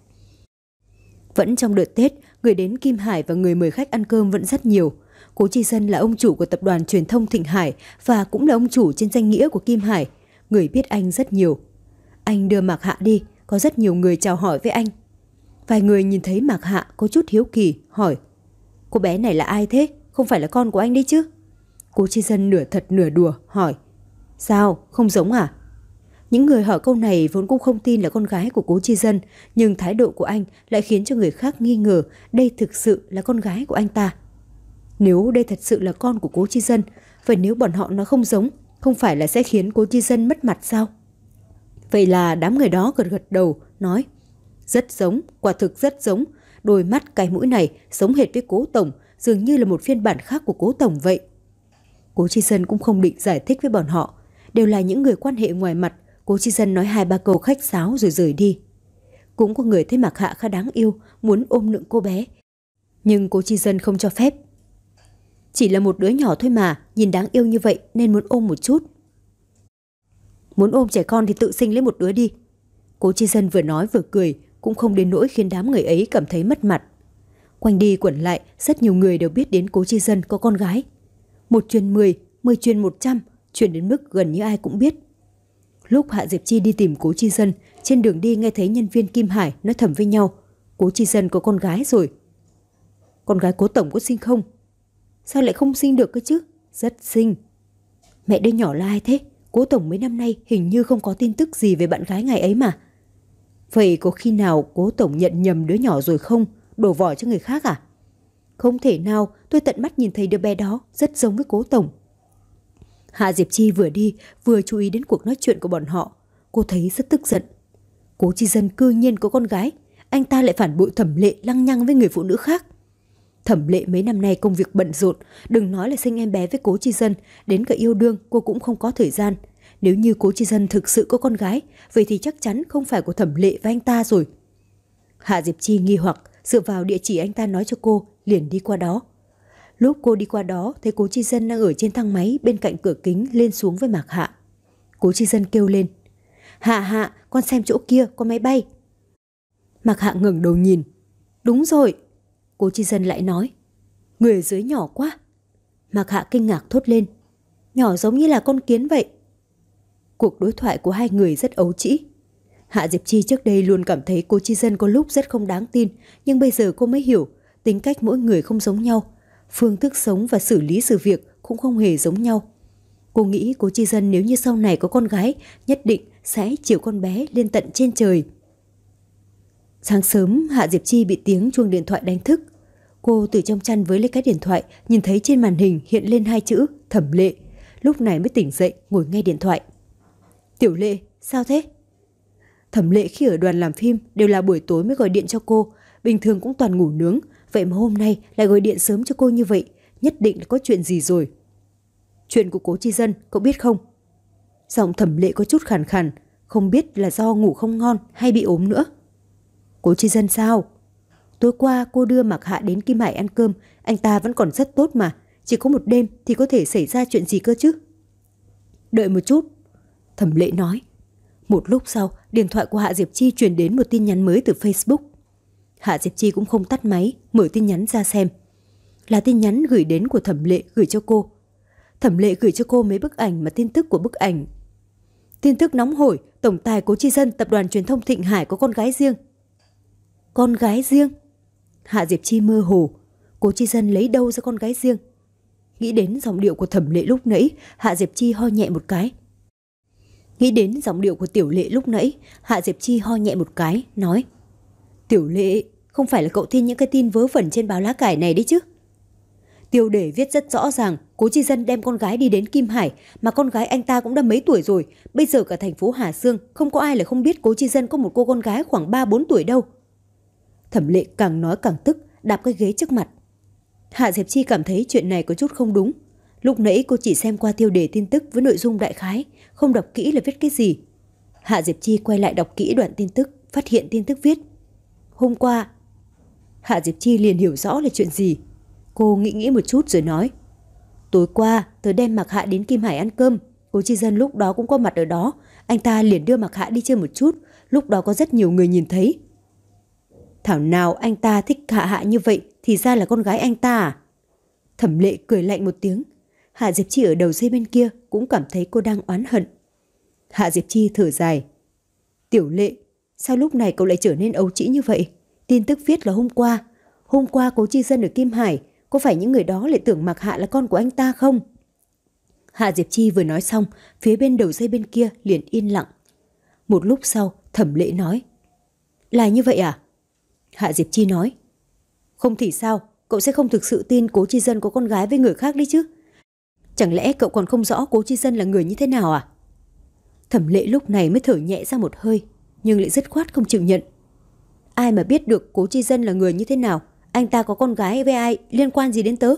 Speaker 1: Vẫn trong đợt Tết, người đến Kim Hải và người mời khách ăn cơm vẫn rất nhiều. Cố Chi Dân là ông chủ của tập đoàn truyền thông Thịnh Hải và cũng là ông chủ trên danh nghĩa của Kim Hải. Người biết anh rất nhiều. Anh đưa Mạc Hạ đi, có rất nhiều người chào hỏi với anh. Vài người nhìn thấy Mạc Hạ có chút hiếu kỳ, hỏi: cô bé này là ai thế? Không phải là con của anh đấy chứ? Cố Chi Dân nửa thật nửa đùa, hỏi: sao, không giống à? Những người hỏi câu này vốn cũng không tin là con gái của Cố Chi Dân, nhưng thái độ của anh lại khiến cho người khác nghi ngờ đây thực sự là con gái của anh ta. Nếu đây thật sự là con của Cố Chi Dân, vậy nếu bọn họ nói không giống, không phải là sẽ khiến Cố Chi Dân mất mặt sao? Vậy là đám người đó gật gật đầu, nói: rất giống, quả thực rất giống. Đôi mắt cái mũi này giống hệt với Cố Tổng, dường như là một phiên bản khác của Cố Tổng vậy. Cố Chi Dân cũng không định giải thích với bọn họ, đều là những người quan hệ ngoài mặt. Cố Chi Dân nói hai ba câu khách sáo rồi rời đi. Cũng có người thấy Mạc Hạ khá đáng yêu, muốn ôm nựng cô bé, nhưng Cố Chi Dân không cho phép. Chỉ là một đứa nhỏ thôi mà, nhìn đáng yêu như vậy nên muốn ôm một chút. Muốn ôm trẻ con thì tự sinh lấy một đứa đi. Cố Chi Dân vừa nói vừa cười, cũng không đến nỗi khiến đám người ấy cảm thấy mất mặt. Quanh đi quẩn lại, rất nhiều người đều biết đến Cố Chi Dân có con gái. Một truyền mười, mười truyền một trăm, truyền đến mức gần như ai cũng biết. Lúc Hạ Diệp Chi đi tìm Cố Chi Dân, trên đường đi nghe thấy nhân viên Kim Hải nói thầm với nhau: Cố Chi Dân có con gái rồi. Con gái Cố Tổng có sinh không? Sao lại không sinh được cơ chứ? Rất xinh. Mẹ đứa nhỏ là ai thế? Cố Tổng mấy năm nay hình như không có tin tức gì về bạn gái ngài ấy mà. Vậy có khi nào Cố Tổng nhận nhầm đứa nhỏ rồi không? Đổ vỏ cho người khác à? Không thể nào, tôi tận mắt nhìn thấy đứa bé đó rất giống với Cố Tổng. Hạ Diệp Chi vừa đi vừa chú ý đến cuộc nói chuyện của bọn họ. Cô thấy rất tức giận. Cố Chi Dân cư nhiên có con gái, anh ta lại phản bội Thẩm Lệ lăng nhăng với người phụ nữ khác. Thẩm Lệ mấy năm nay công việc bận rộn, đừng nói là sinh em bé với Cố Chi Dân, đến cả yêu đương cô cũng không có thời gian. Nếu như Cố Chi Dân thực sự có con gái, vậy thì chắc chắn không phải của Thẩm Lệ và anh ta rồi. Hạ Diệp Chi nghi hoặc, dựa vào địa chỉ anh ta nói cho cô, liền đi qua đó. Lúc cô đi qua đó, thấy Cố Chi Dân đang ở trên thang máy bên cạnh cửa kính lên xuống với Mạc Hạ. Cố Chi Dân kêu lên: Hạ Hạ, con xem chỗ kia có máy bay. Mạc Hạ ngẩng đầu nhìn. Đúng rồi. Cố Chi Dân lại nói: người ở dưới nhỏ quá. Mạc Hạ kinh ngạc thốt lên: nhỏ giống như là con kiến vậy. Cuộc đối thoại của hai người rất ấu trĩ. Hạ Diệp Chi trước đây luôn cảm thấy Cố Chi Dân có lúc rất không đáng tin, nhưng bây giờ cô mới hiểu tính cách mỗi người không giống nhau, phương thức sống và xử lý sự việc cũng không hề giống nhau. Cô nghĩ Cố Chi Dân nếu như sau này có con gái, nhất định sẽ chiều con bé lên tận trên trời. Sáng sớm, Hạ Diệp Chi bị tiếng chuông điện thoại đánh thức. Cô từ trong chăn với lấy cái điện thoại, nhìn thấy trên màn hình hiện lên hai chữ Thẩm Lệ. Lúc này mới tỉnh dậy ngồi nghe điện thoại. Tiểu Lệ, sao thế? Thẩm Lệ khi ở đoàn làm phim đều là buổi tối mới gọi điện cho cô, bình thường cũng toàn ngủ nướng, vậy mà hôm nay lại gọi điện sớm cho cô như vậy, nhất định là có chuyện gì rồi. Chuyện của Cố Chi Dân, cậu biết không? Giọng Thẩm Lệ có chút khàn khàn, không biết là do ngủ không ngon hay bị ốm nữa. Cố Chi Dân sao? Tối qua cô đưa Mạc Hạ đến Kim Hải ăn cơm, anh ta vẫn còn rất tốt mà, chỉ có một đêm thì có thể xảy ra chuyện gì cơ chứ? Đợi một chút, Thẩm Lệ nói. Một lúc sau, điện thoại của Hạ Diệp Chi truyền đến một tin nhắn mới từ Facebook. Hạ Diệp Chi cũng không tắt máy, mở tin nhắn ra xem. Là tin nhắn gửi đến của Thẩm Lệ gửi cho cô. Thẩm Lệ gửi cho cô mấy bức ảnh mà tin tức của bức ảnh. Tin tức nóng hổi, tổng tài Cố Chi Dân tập đoàn truyền thông Thịnh Hải có con gái riêng. Con gái riêng? Hạ Diệp Chi mơ hồ, Cố Chi Dân lấy đâu ra con gái riêng? Nghĩ đến giọng điệu của Thẩm Lệ lúc nãy, Hạ Diệp Chi ho nhẹ một cái. Nghĩ đến giọng điệu của Tiểu Lệ lúc nãy, Hạ Diệp Chi ho nhẹ một cái, nói: Tiểu Lệ, không phải là cậu tin những cái tin vớ vẩn trên báo lá cải này đấy chứ? Tiêu đề viết rất rõ ràng, Cố Chi Dân đem con gái đi đến Kim Hải, mà con gái anh ta cũng đã mấy tuổi rồi. Bây giờ cả thành phố Hà Xương không có ai là không biết Cố Chi Dân có một cô con gái khoảng ba bốn tuổi đâu. Thẩm Lệ càng nói càng tức, đạp cái ghế trước mặt. Hạ Diệp Chi cảm thấy chuyện này có chút không đúng. Lúc nãy cô chỉ xem qua tiêu đề tin tức với nội dung đại khái, không đọc kỹ là viết cái gì. Hạ Diệp Chi quay lại đọc kỹ đoạn tin tức, phát hiện tin tức viết: Hôm qua. Hạ Diệp Chi liền hiểu rõ là chuyện gì. Cô nghĩ nghĩ một chút rồi nói: Tối qua tớ đem Mạc Hạ đến Kim Hải ăn cơm, Cố Chi Dân lúc đó cũng có mặt ở đó. Anh ta liền đưa Mạc Hạ đi chơi một chút, lúc đó có rất nhiều người nhìn thấy. Thảo nào anh ta thích Hạ Hạ như vậy, thì ra là con gái anh ta à? Thẩm Lệ cười lạnh một tiếng. Hạ Diệp Chi ở đầu dây bên kia cũng cảm thấy cô đang oán hận. Hạ Diệp Chi thở dài. Tiểu Lệ, sao lúc này cậu lại trở nên ấu trĩ như vậy? Tin tức viết là hôm qua. Hôm qua Cố Chi Dân ở Kim Hải, có phải những người đó lại tưởng Mạc Hạ là con của anh ta không? Hạ Diệp Chi vừa nói xong, phía bên đầu dây bên kia liền yên lặng. Một lúc sau, Thẩm Lệ nói: Là như vậy à? Hạ Diệp Chi nói: Không thì sao, cậu sẽ không thực sự tin Cố Chi Dân có con gái với người khác đấy chứ? Chẳng lẽ cậu còn không rõ Cố Chi Dân là người như thế nào à? Thẩm Lệ lúc này mới thở nhẹ ra một hơi, nhưng lại dứt khoát không chịu nhận. Ai mà biết được Cố Chi Dân là người như thế nào? Anh ta có con gái với ai, liên quan gì đến tớ?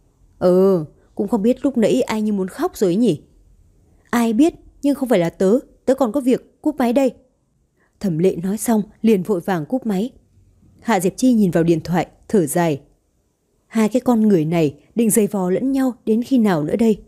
Speaker 1: Ừ, cũng không biết lúc nãy ai như muốn khóc rồi ấy nhỉ? Ai biết, nhưng không phải là tớ, tớ còn có việc, cúp máy đây. Thẩm Lệ nói xong liền vội vàng cúp máy. Hạ Diệp Chi nhìn vào điện thoại, thở dài. Hai cái con người này định giày vò lẫn nhau đến khi nào nữa đây?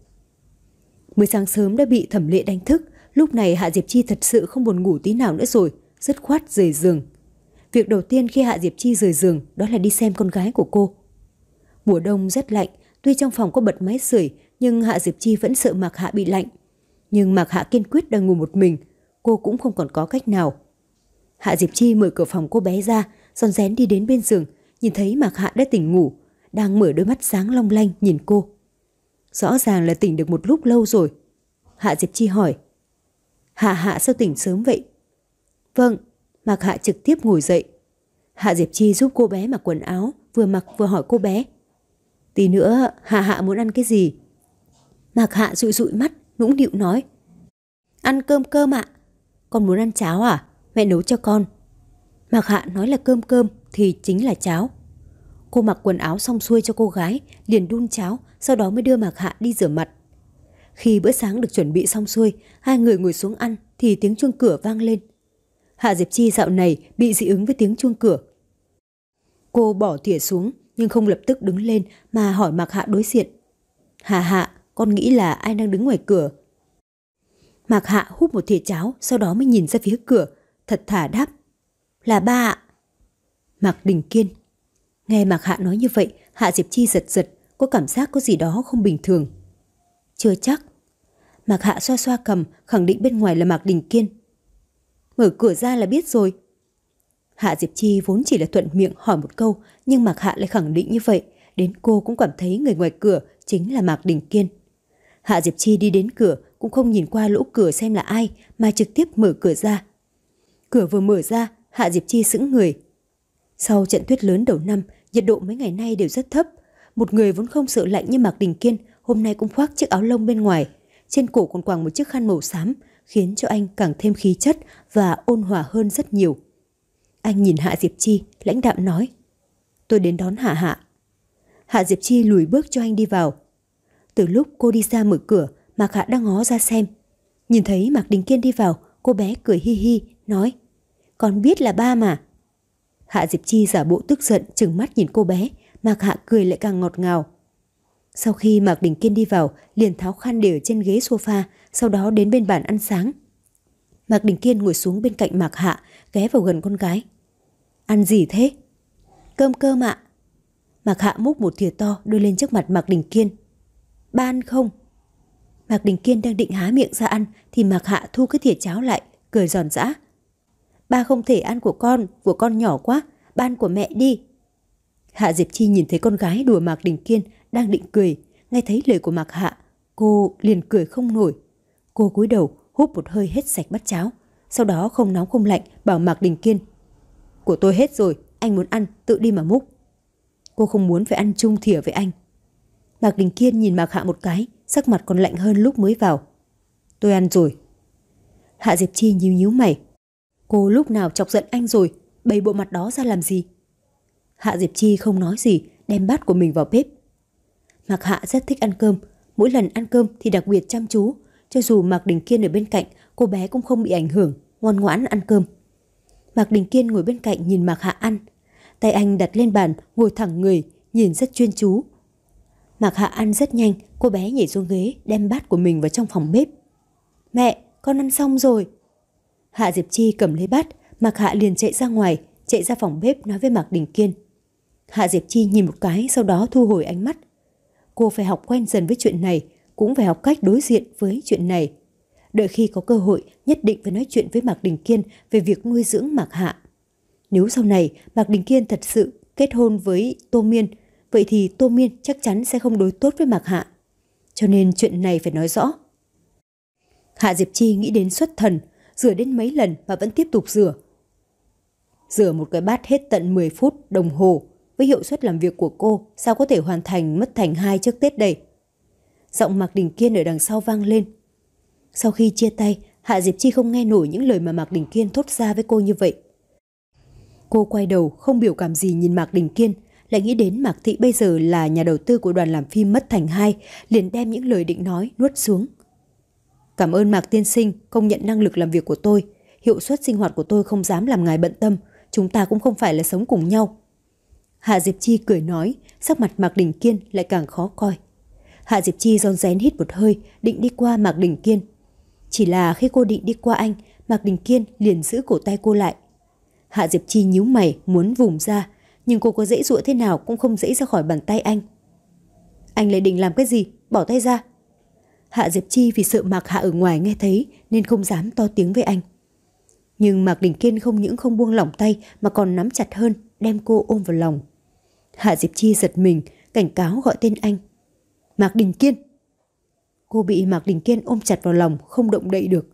Speaker 1: Mới sáng sớm đã bị Thẩm Lệ đánh thức, lúc này Hạ Diệp Chi thật sự không buồn ngủ tí nào nữa rồi, dứt khoát rời giường. Việc đầu tiên khi Hạ Diệp Chi rời giường đó là đi xem con gái của cô. Mùa đông rất lạnh, tuy trong phòng có bật máy sưởi nhưng Hạ Diệp Chi vẫn sợ Mạc Hạ bị lạnh. Nhưng Mạc Hạ kiên quyết đang ngủ một mình, cô cũng không còn có cách nào. Hạ Diệp Chi mở cửa phòng cô bé ra, rón rén đi đến bên giường, nhìn thấy Mạc Hạ đã tỉnh ngủ, đang mở đôi mắt sáng long lanh nhìn cô. Rõ ràng là tỉnh được một lúc lâu rồi. Hạ Diệp Chi hỏi: Hạ Hạ sao tỉnh sớm vậy? Vâng. Mạc Hạ trực tiếp ngồi dậy. Hạ Diệp Chi giúp cô bé mặc quần áo, vừa mặc vừa hỏi cô bé: Tí nữa Hạ Hạ muốn ăn cái gì? Mạc Hạ dụi dụi mắt, nũng nịu nói: Ăn cơm cơm ạ. Con muốn ăn cháo à? Mẹ nấu cho con. Mạc Hạ nói là cơm cơm thì chính là cháo. Cô mặc quần áo xong xuôi cho cô gái, liền đun cháo, sau đó mới đưa Mạc Hạ đi rửa mặt. Khi bữa sáng được chuẩn bị xong xuôi, hai người ngồi xuống ăn thì tiếng chuông cửa vang lên. Hạ Diệp Chi dạo này bị dị ứng với tiếng chuông cửa. Cô bỏ thìa xuống nhưng không lập tức đứng lên mà hỏi Mạc Hạ đối diện: Hạ Hạ, con nghĩ là ai đang đứng ngoài cửa? Mạc Hạ húp một thìa cháo, sau đó mới nhìn ra phía cửa, thật thà đáp: Là ba ạ. Mạc Đình Kiên. Nghe Mạc Hạ nói như vậy, Hạ Diệp Chi giật giật, có cảm giác có gì đó không bình thường. Chưa chắc. Mạc Hạ xoa xoa cầm, khẳng định bên ngoài là Mạc Đình Kiên. Mở cửa ra là biết rồi. Hạ Diệp Chi vốn chỉ là thuận miệng hỏi một câu, nhưng Mạc Hạ lại khẳng định như vậy, đến cô cũng cảm thấy người ngoài cửa chính là Mạc Đình Kiên. Hạ Diệp Chi đi đến cửa cũng không nhìn qua lỗ cửa xem là ai, mà trực tiếp mở cửa ra. Cửa vừa mở ra, Hạ Diệp Chi sững người. Sau trận tuyết lớn đầu năm, nhiệt độ mấy ngày nay đều rất thấp. Một người vốn không sợ lạnh như Mạc Đình Kiên hôm nay cũng khoác chiếc áo lông bên ngoài, trên cổ còn quàng một chiếc khăn màu xám, khiến cho anh càng thêm khí chất và ôn hòa hơn rất nhiều. Anh nhìn Hạ Diệp Chi, lãnh đạm nói: tôi đến đón Hạ Hạ. Hạ Diệp Chi lùi bước cho anh đi vào. Từ lúc cô đi ra mở cửa, Mạc Hạ đang ngó ra xem. Nhìn thấy Mạc Đình Kiên đi vào, cô bé cười hi hi, nói: Con biết là ba mà. Hạ Diệp Chi giả bộ tức giận trừng mắt nhìn cô bé, Mạc Hạ cười lại càng ngọt ngào. Sau khi Mạc Đình Kiên đi vào, liền tháo khăn để ở trên ghế sofa, sau đó đến bên bàn ăn sáng. Mạc Đình Kiên ngồi xuống bên cạnh Mạc Hạ, ghé vào gần con gái. Ăn gì thế? Cơm cơm ạ. Mạc Hạ múc một thìa to đưa lên trước mặt Mạc Đình Kiên. Ba ăn không? Mạc Đình Kiên đang định há miệng ra ăn thì Mạc Hạ thu cái thìa cháo lại, cười giòn giã. Ba không thể ăn của con, của con nhỏ quá, ba ăn của mẹ đi. Hạ Diệp Chi nhìn thấy con gái đùa Mạc Đình Kiên đang định cười, nghe thấy lời của Mạc Hạ, cô liền cười không nổi. Cô cúi đầu húp một hơi hết sạch bát cháo, sau đó không nóng không lạnh bảo Mạc Đình Kiên: Của tôi hết rồi, anh muốn ăn tự đi mà múc. Cô không muốn phải ăn chung thìa với anh. Mạc Đình Kiên nhìn Mạc Hạ một cái, sắc mặt còn lạnh hơn lúc mới vào. Tôi ăn rồi. Hạ Diệp Chi nhíu nhíu mày. Cô lúc nào chọc giận anh rồi, bày bộ mặt đó ra làm gì? Hạ Diệp Chi không nói gì, đem bát của mình vào bếp. Mạc Hạ rất thích ăn cơm, mỗi lần ăn cơm thì đặc biệt chăm chú. Cho dù Mạc Đình Kiên ở bên cạnh, cô bé cũng không bị ảnh hưởng, ngoan ngoãn ăn cơm. Mạc Đình Kiên ngồi bên cạnh nhìn Mạc Hạ ăn, tay anh đặt lên bàn, ngồi thẳng người, nhìn rất chuyên chú. Mạc Hạ ăn rất nhanh, cô bé nhảy xuống ghế, đem bát của mình vào trong phòng bếp. Mẹ, con ăn xong rồi. Hạ Diệp Chi cầm lấy bát, Mạc Hạ liền chạy ra ngoài, chạy ra phòng bếp nói với Mạc Đình Kiên. Hạ Diệp Chi nhìn một cái, sau đó thu hồi ánh mắt. Cô phải học quen dần với chuyện này, cũng phải học cách đối diện với chuyện này. Đợi khi có cơ hội, nhất định phải nói chuyện với Mạc Đình Kiên về việc nuôi dưỡng Mạc Hạ. Nếu sau này Mạc Đình Kiên thật sự kết hôn với Tô Miên, vậy thì Tô Miên chắc chắn sẽ không đối tốt với Mạc Hạ. Cho nên chuyện này phải nói rõ. Hạ Diệp Chi nghĩ đến xuất thần, rửa đến mấy lần mà vẫn tiếp tục rửa. Rửa một cái bát hết tận mười phút đồng hồ, với hiệu suất làm việc của cô sao có thể hoàn thành mất thành hai trước Tết đây? Giọng Mạc Đình Kiên ở đằng sau vang lên. Sau khi chia tay, Hạ Diệp Chi không nghe nổi những lời mà Mạc Đình Kiên thốt ra với cô như vậy. Cô quay đầu không biểu cảm gì nhìn Mạc Đình Kiên, lại nghĩ đến Mạc Thị bây giờ là nhà đầu tư của đoàn làm phim Mất Thành Hai, liền đem những lời định nói nuốt xuống. Cảm ơn Mạc tiên sinh công nhận năng lực làm việc của tôi, hiệu suất sinh hoạt của tôi không dám làm ngài bận tâm, chúng ta cũng không phải là sống cùng nhau. Hạ Diệp Chi cười nói, sắc mặt Mạc Đình Kiên lại càng khó coi. Hạ Diệp Chi rón rén hít một hơi, định đi qua Mạc Đình Kiên. Chỉ là khi cô định đi qua anh, Mạc Đình Kiên liền giữ cổ tay cô lại. Hạ Diệp Chi nhíu mày muốn vùng ra, nhưng cô có giãy giụa thế nào cũng không giãy ra khỏi bàn tay anh. Anh lại định làm cái gì? Bỏ tay ra. Hạ Diệp Chi vì sợ Mạc Hạ ở ngoài nghe thấy nên không dám to tiếng với anh. Nhưng Mạc Đình Kiên không những không buông lỏng tay mà còn nắm chặt hơn, đem cô ôm vào lòng. Hạ Diệp Chi giật mình, cảnh cáo gọi tên anh. Mạc Đình Kiên. Cô bị Mạc Đình Kiên ôm chặt vào lòng, không động đậy được.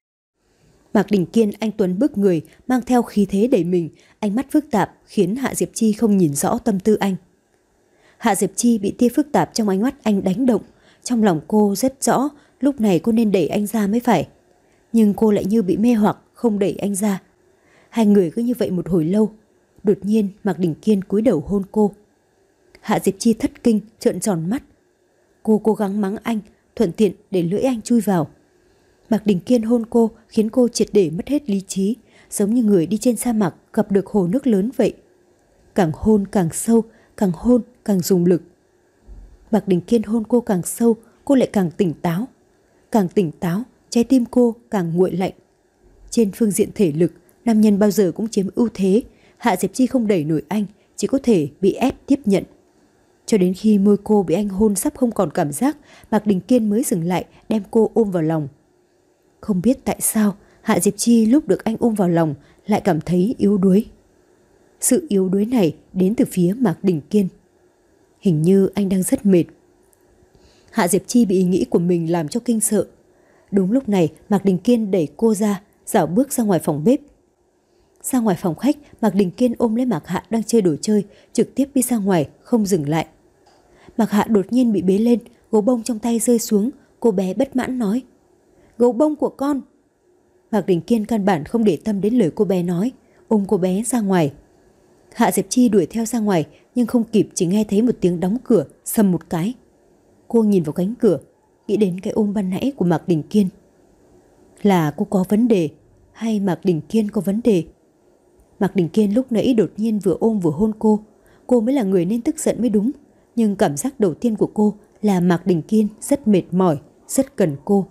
Speaker 1: Mạc Đình Kiên anh tuấn bức người, mang theo khí thế đẩy mình, ánh mắt phức tạp khiến Hạ Diệp Chi không nhìn rõ tâm tư anh. Hạ Diệp Chi bị tia phức tạp trong ánh mắt anh đánh động, trong lòng cô rất rõ lúc này cô nên đẩy anh ra mới phải. Nhưng cô lại như bị mê hoặc không đẩy anh ra. Hai người cứ như vậy một hồi lâu, đột nhiên Mạc Đình Kiên cúi đầu hôn cô. Hạ Diệp Chi thất kinh, trợn tròn mắt. Cô cố gắng mắng anh, thuận tiện để lưỡi anh chui vào. Mạc Đình Kiên hôn cô khiến cô triệt để mất hết lý trí, giống như người đi trên sa mạc gặp được hồ nước lớn vậy. Càng hôn càng sâu, càng hôn càng dùng lực. Mạc Đình Kiên hôn cô càng sâu, cô lại càng tỉnh táo. Càng tỉnh táo, trái tim cô càng nguội lạnh. Trên phương diện thể lực, nam nhân bao giờ cũng chiếm ưu thế. Hạ Diệp Chi không đẩy nổi anh, chỉ có thể bị ép tiếp nhận. Cho đến khi môi cô bị anh hôn sắp không còn cảm giác, Mạc Đình Kiên mới dừng lại, đem cô ôm vào lòng. Không biết tại sao, Hạ Diệp Chi lúc được anh ôm vào lòng lại cảm thấy yếu đuối. Sự yếu đuối này đến từ phía Mạc Đình Kiên. Hình như anh đang rất mệt. Hạ Diệp Chi bị ý nghĩ của mình làm cho kinh sợ. Đúng lúc này, Mạc Đình Kiên đẩy cô ra, dạo bước ra ngoài phòng bếp. Ra ngoài phòng khách, Mạc Đình Kiên ôm lấy Mạc Hạ đang chơi đồ chơi, trực tiếp đi ra ngoài, không dừng lại. Mạc Hạ đột nhiên bị bế lên, gấu bông trong tay rơi xuống, cô bé bất mãn nói. Gấu bông của con. Mạc Đình Kiên căn bản không để tâm đến lời cô bé nói, ôm cô bé ra ngoài. Hạ Diệp Chi đuổi theo ra ngoài nhưng không kịp, chỉ nghe thấy một tiếng đóng cửa sầm một cái. Cô nhìn vào cánh cửa, nghĩ đến cái ôm ban nãy của Mạc Đình Kiên. Là cô có vấn đề hay Mạc Đình Kiên có vấn đề? Mạc Đình Kiên lúc nãy đột nhiên vừa ôm vừa hôn cô. Cô mới là người nên tức giận mới đúng. Nhưng cảm giác đầu tiên của cô là Mạc Đình Kiên rất mệt mỏi, rất cần cô.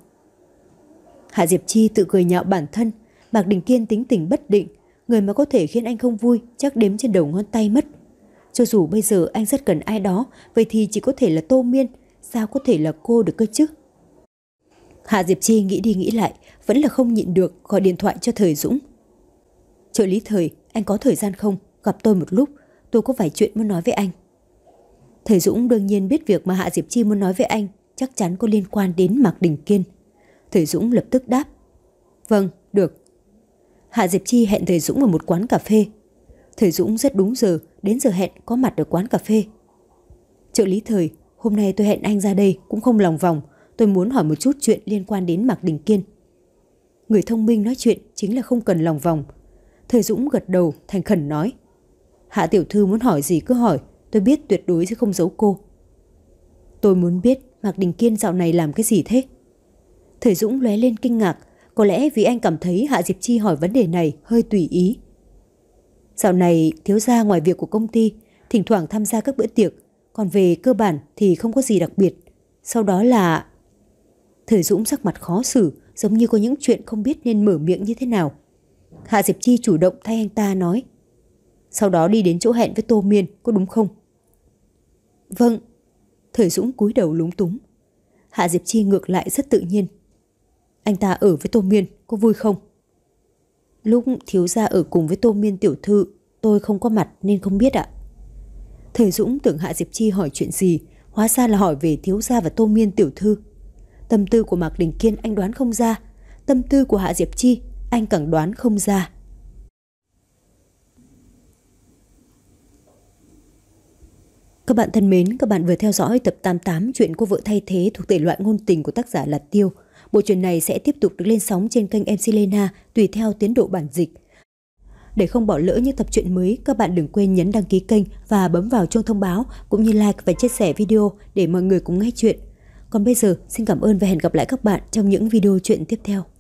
Speaker 1: Hạ Diệp Chi tự cười nhạo bản thân. Mạc Đình Kiên tính tình bất định, người mà có thể khiến anh không vui chắc đếm trên đầu ngón tay mất. Cho dù bây giờ anh rất cần ai đó, vậy thì chỉ có thể là Tô Miên, sao có thể là cô được cơ chứ? Hạ Diệp Chi nghĩ đi nghĩ lại, vẫn là không nhịn được gọi điện thoại cho Thời Dũng. Trợ lý Thời, anh có thời gian không? Gặp tôi một lúc, tôi có vài chuyện muốn nói với anh. Thời Dũng đương nhiên biết việc mà Hạ Diệp Chi muốn nói với anh chắc chắn có liên quan đến Mạc Đình Kiên. Thời Dũng lập tức đáp. Vâng, được. Hạ Diệp Chi hẹn Thời Dũng ở một quán cà phê. Thời Dũng rất đúng giờ, đến giờ hẹn có mặt ở quán cà phê. Trợ lý Thời, hôm nay tôi hẹn anh ra đây cũng không lòng vòng, tôi muốn hỏi một chút chuyện liên quan đến Mạc Đình Kiên. Người thông minh nói chuyện chính là không cần lòng vòng. Thời Dũng gật đầu thành khẩn nói. Hạ tiểu thư muốn hỏi gì cứ hỏi, tôi biết tuyệt đối sẽ không giấu cô. Tôi muốn biết Mạc Đình Kiên dạo này làm cái gì thế? Thời Dũng lóe lên kinh ngạc, có lẽ vì anh cảm thấy Hạ Diệp Chi hỏi vấn đề này hơi tùy ý. Dạo này thiếu gia ngoài việc của công ty, thỉnh thoảng tham gia các bữa tiệc, còn về cơ bản thì không có gì đặc biệt. Sau đó là... Thời Dũng sắc mặt khó xử, giống như có những chuyện không biết nên mở miệng như thế nào. Hạ Diệp Chi chủ động thay anh ta nói. Sau đó đi đến chỗ hẹn với Tô Miên, có đúng không? Vâng. Thời Dũng cúi đầu lúng túng. Hạ Diệp Chi ngược lại rất tự nhiên. Anh ta ở với Tô Miên, có vui không? Lúc thiếu gia ở cùng với Tô Miên tiểu thư, tôi không có mặt nên không biết ạ. Thời Dũng tưởng Hạ Diệp Chi hỏi chuyện gì, hóa ra là hỏi về thiếu gia và Tô Miên tiểu thư. Tâm tư của Mạc Đình Kiên anh đoán không ra, tâm tư của Hạ Diệp Chi anh càng đoán không ra. Các bạn thân mến, các bạn vừa theo dõi tập tám mươi tám chuyện Cô vợ thay thế thuộc thể loại ngôn tình của tác giả Lạt Tiêu. Bộ truyện này sẽ tiếp tục được lên sóng trên kênh em xê Lena tùy theo tiến độ bản dịch. Để không bỏ lỡ những tập truyện mới, các bạn đừng quên nhấn đăng ký kênh và bấm vào chuông thông báo cũng như like và chia sẻ video để mọi người cùng nghe chuyện. Còn bây giờ, xin cảm ơn và hẹn gặp lại các bạn trong những video chuyện tiếp theo.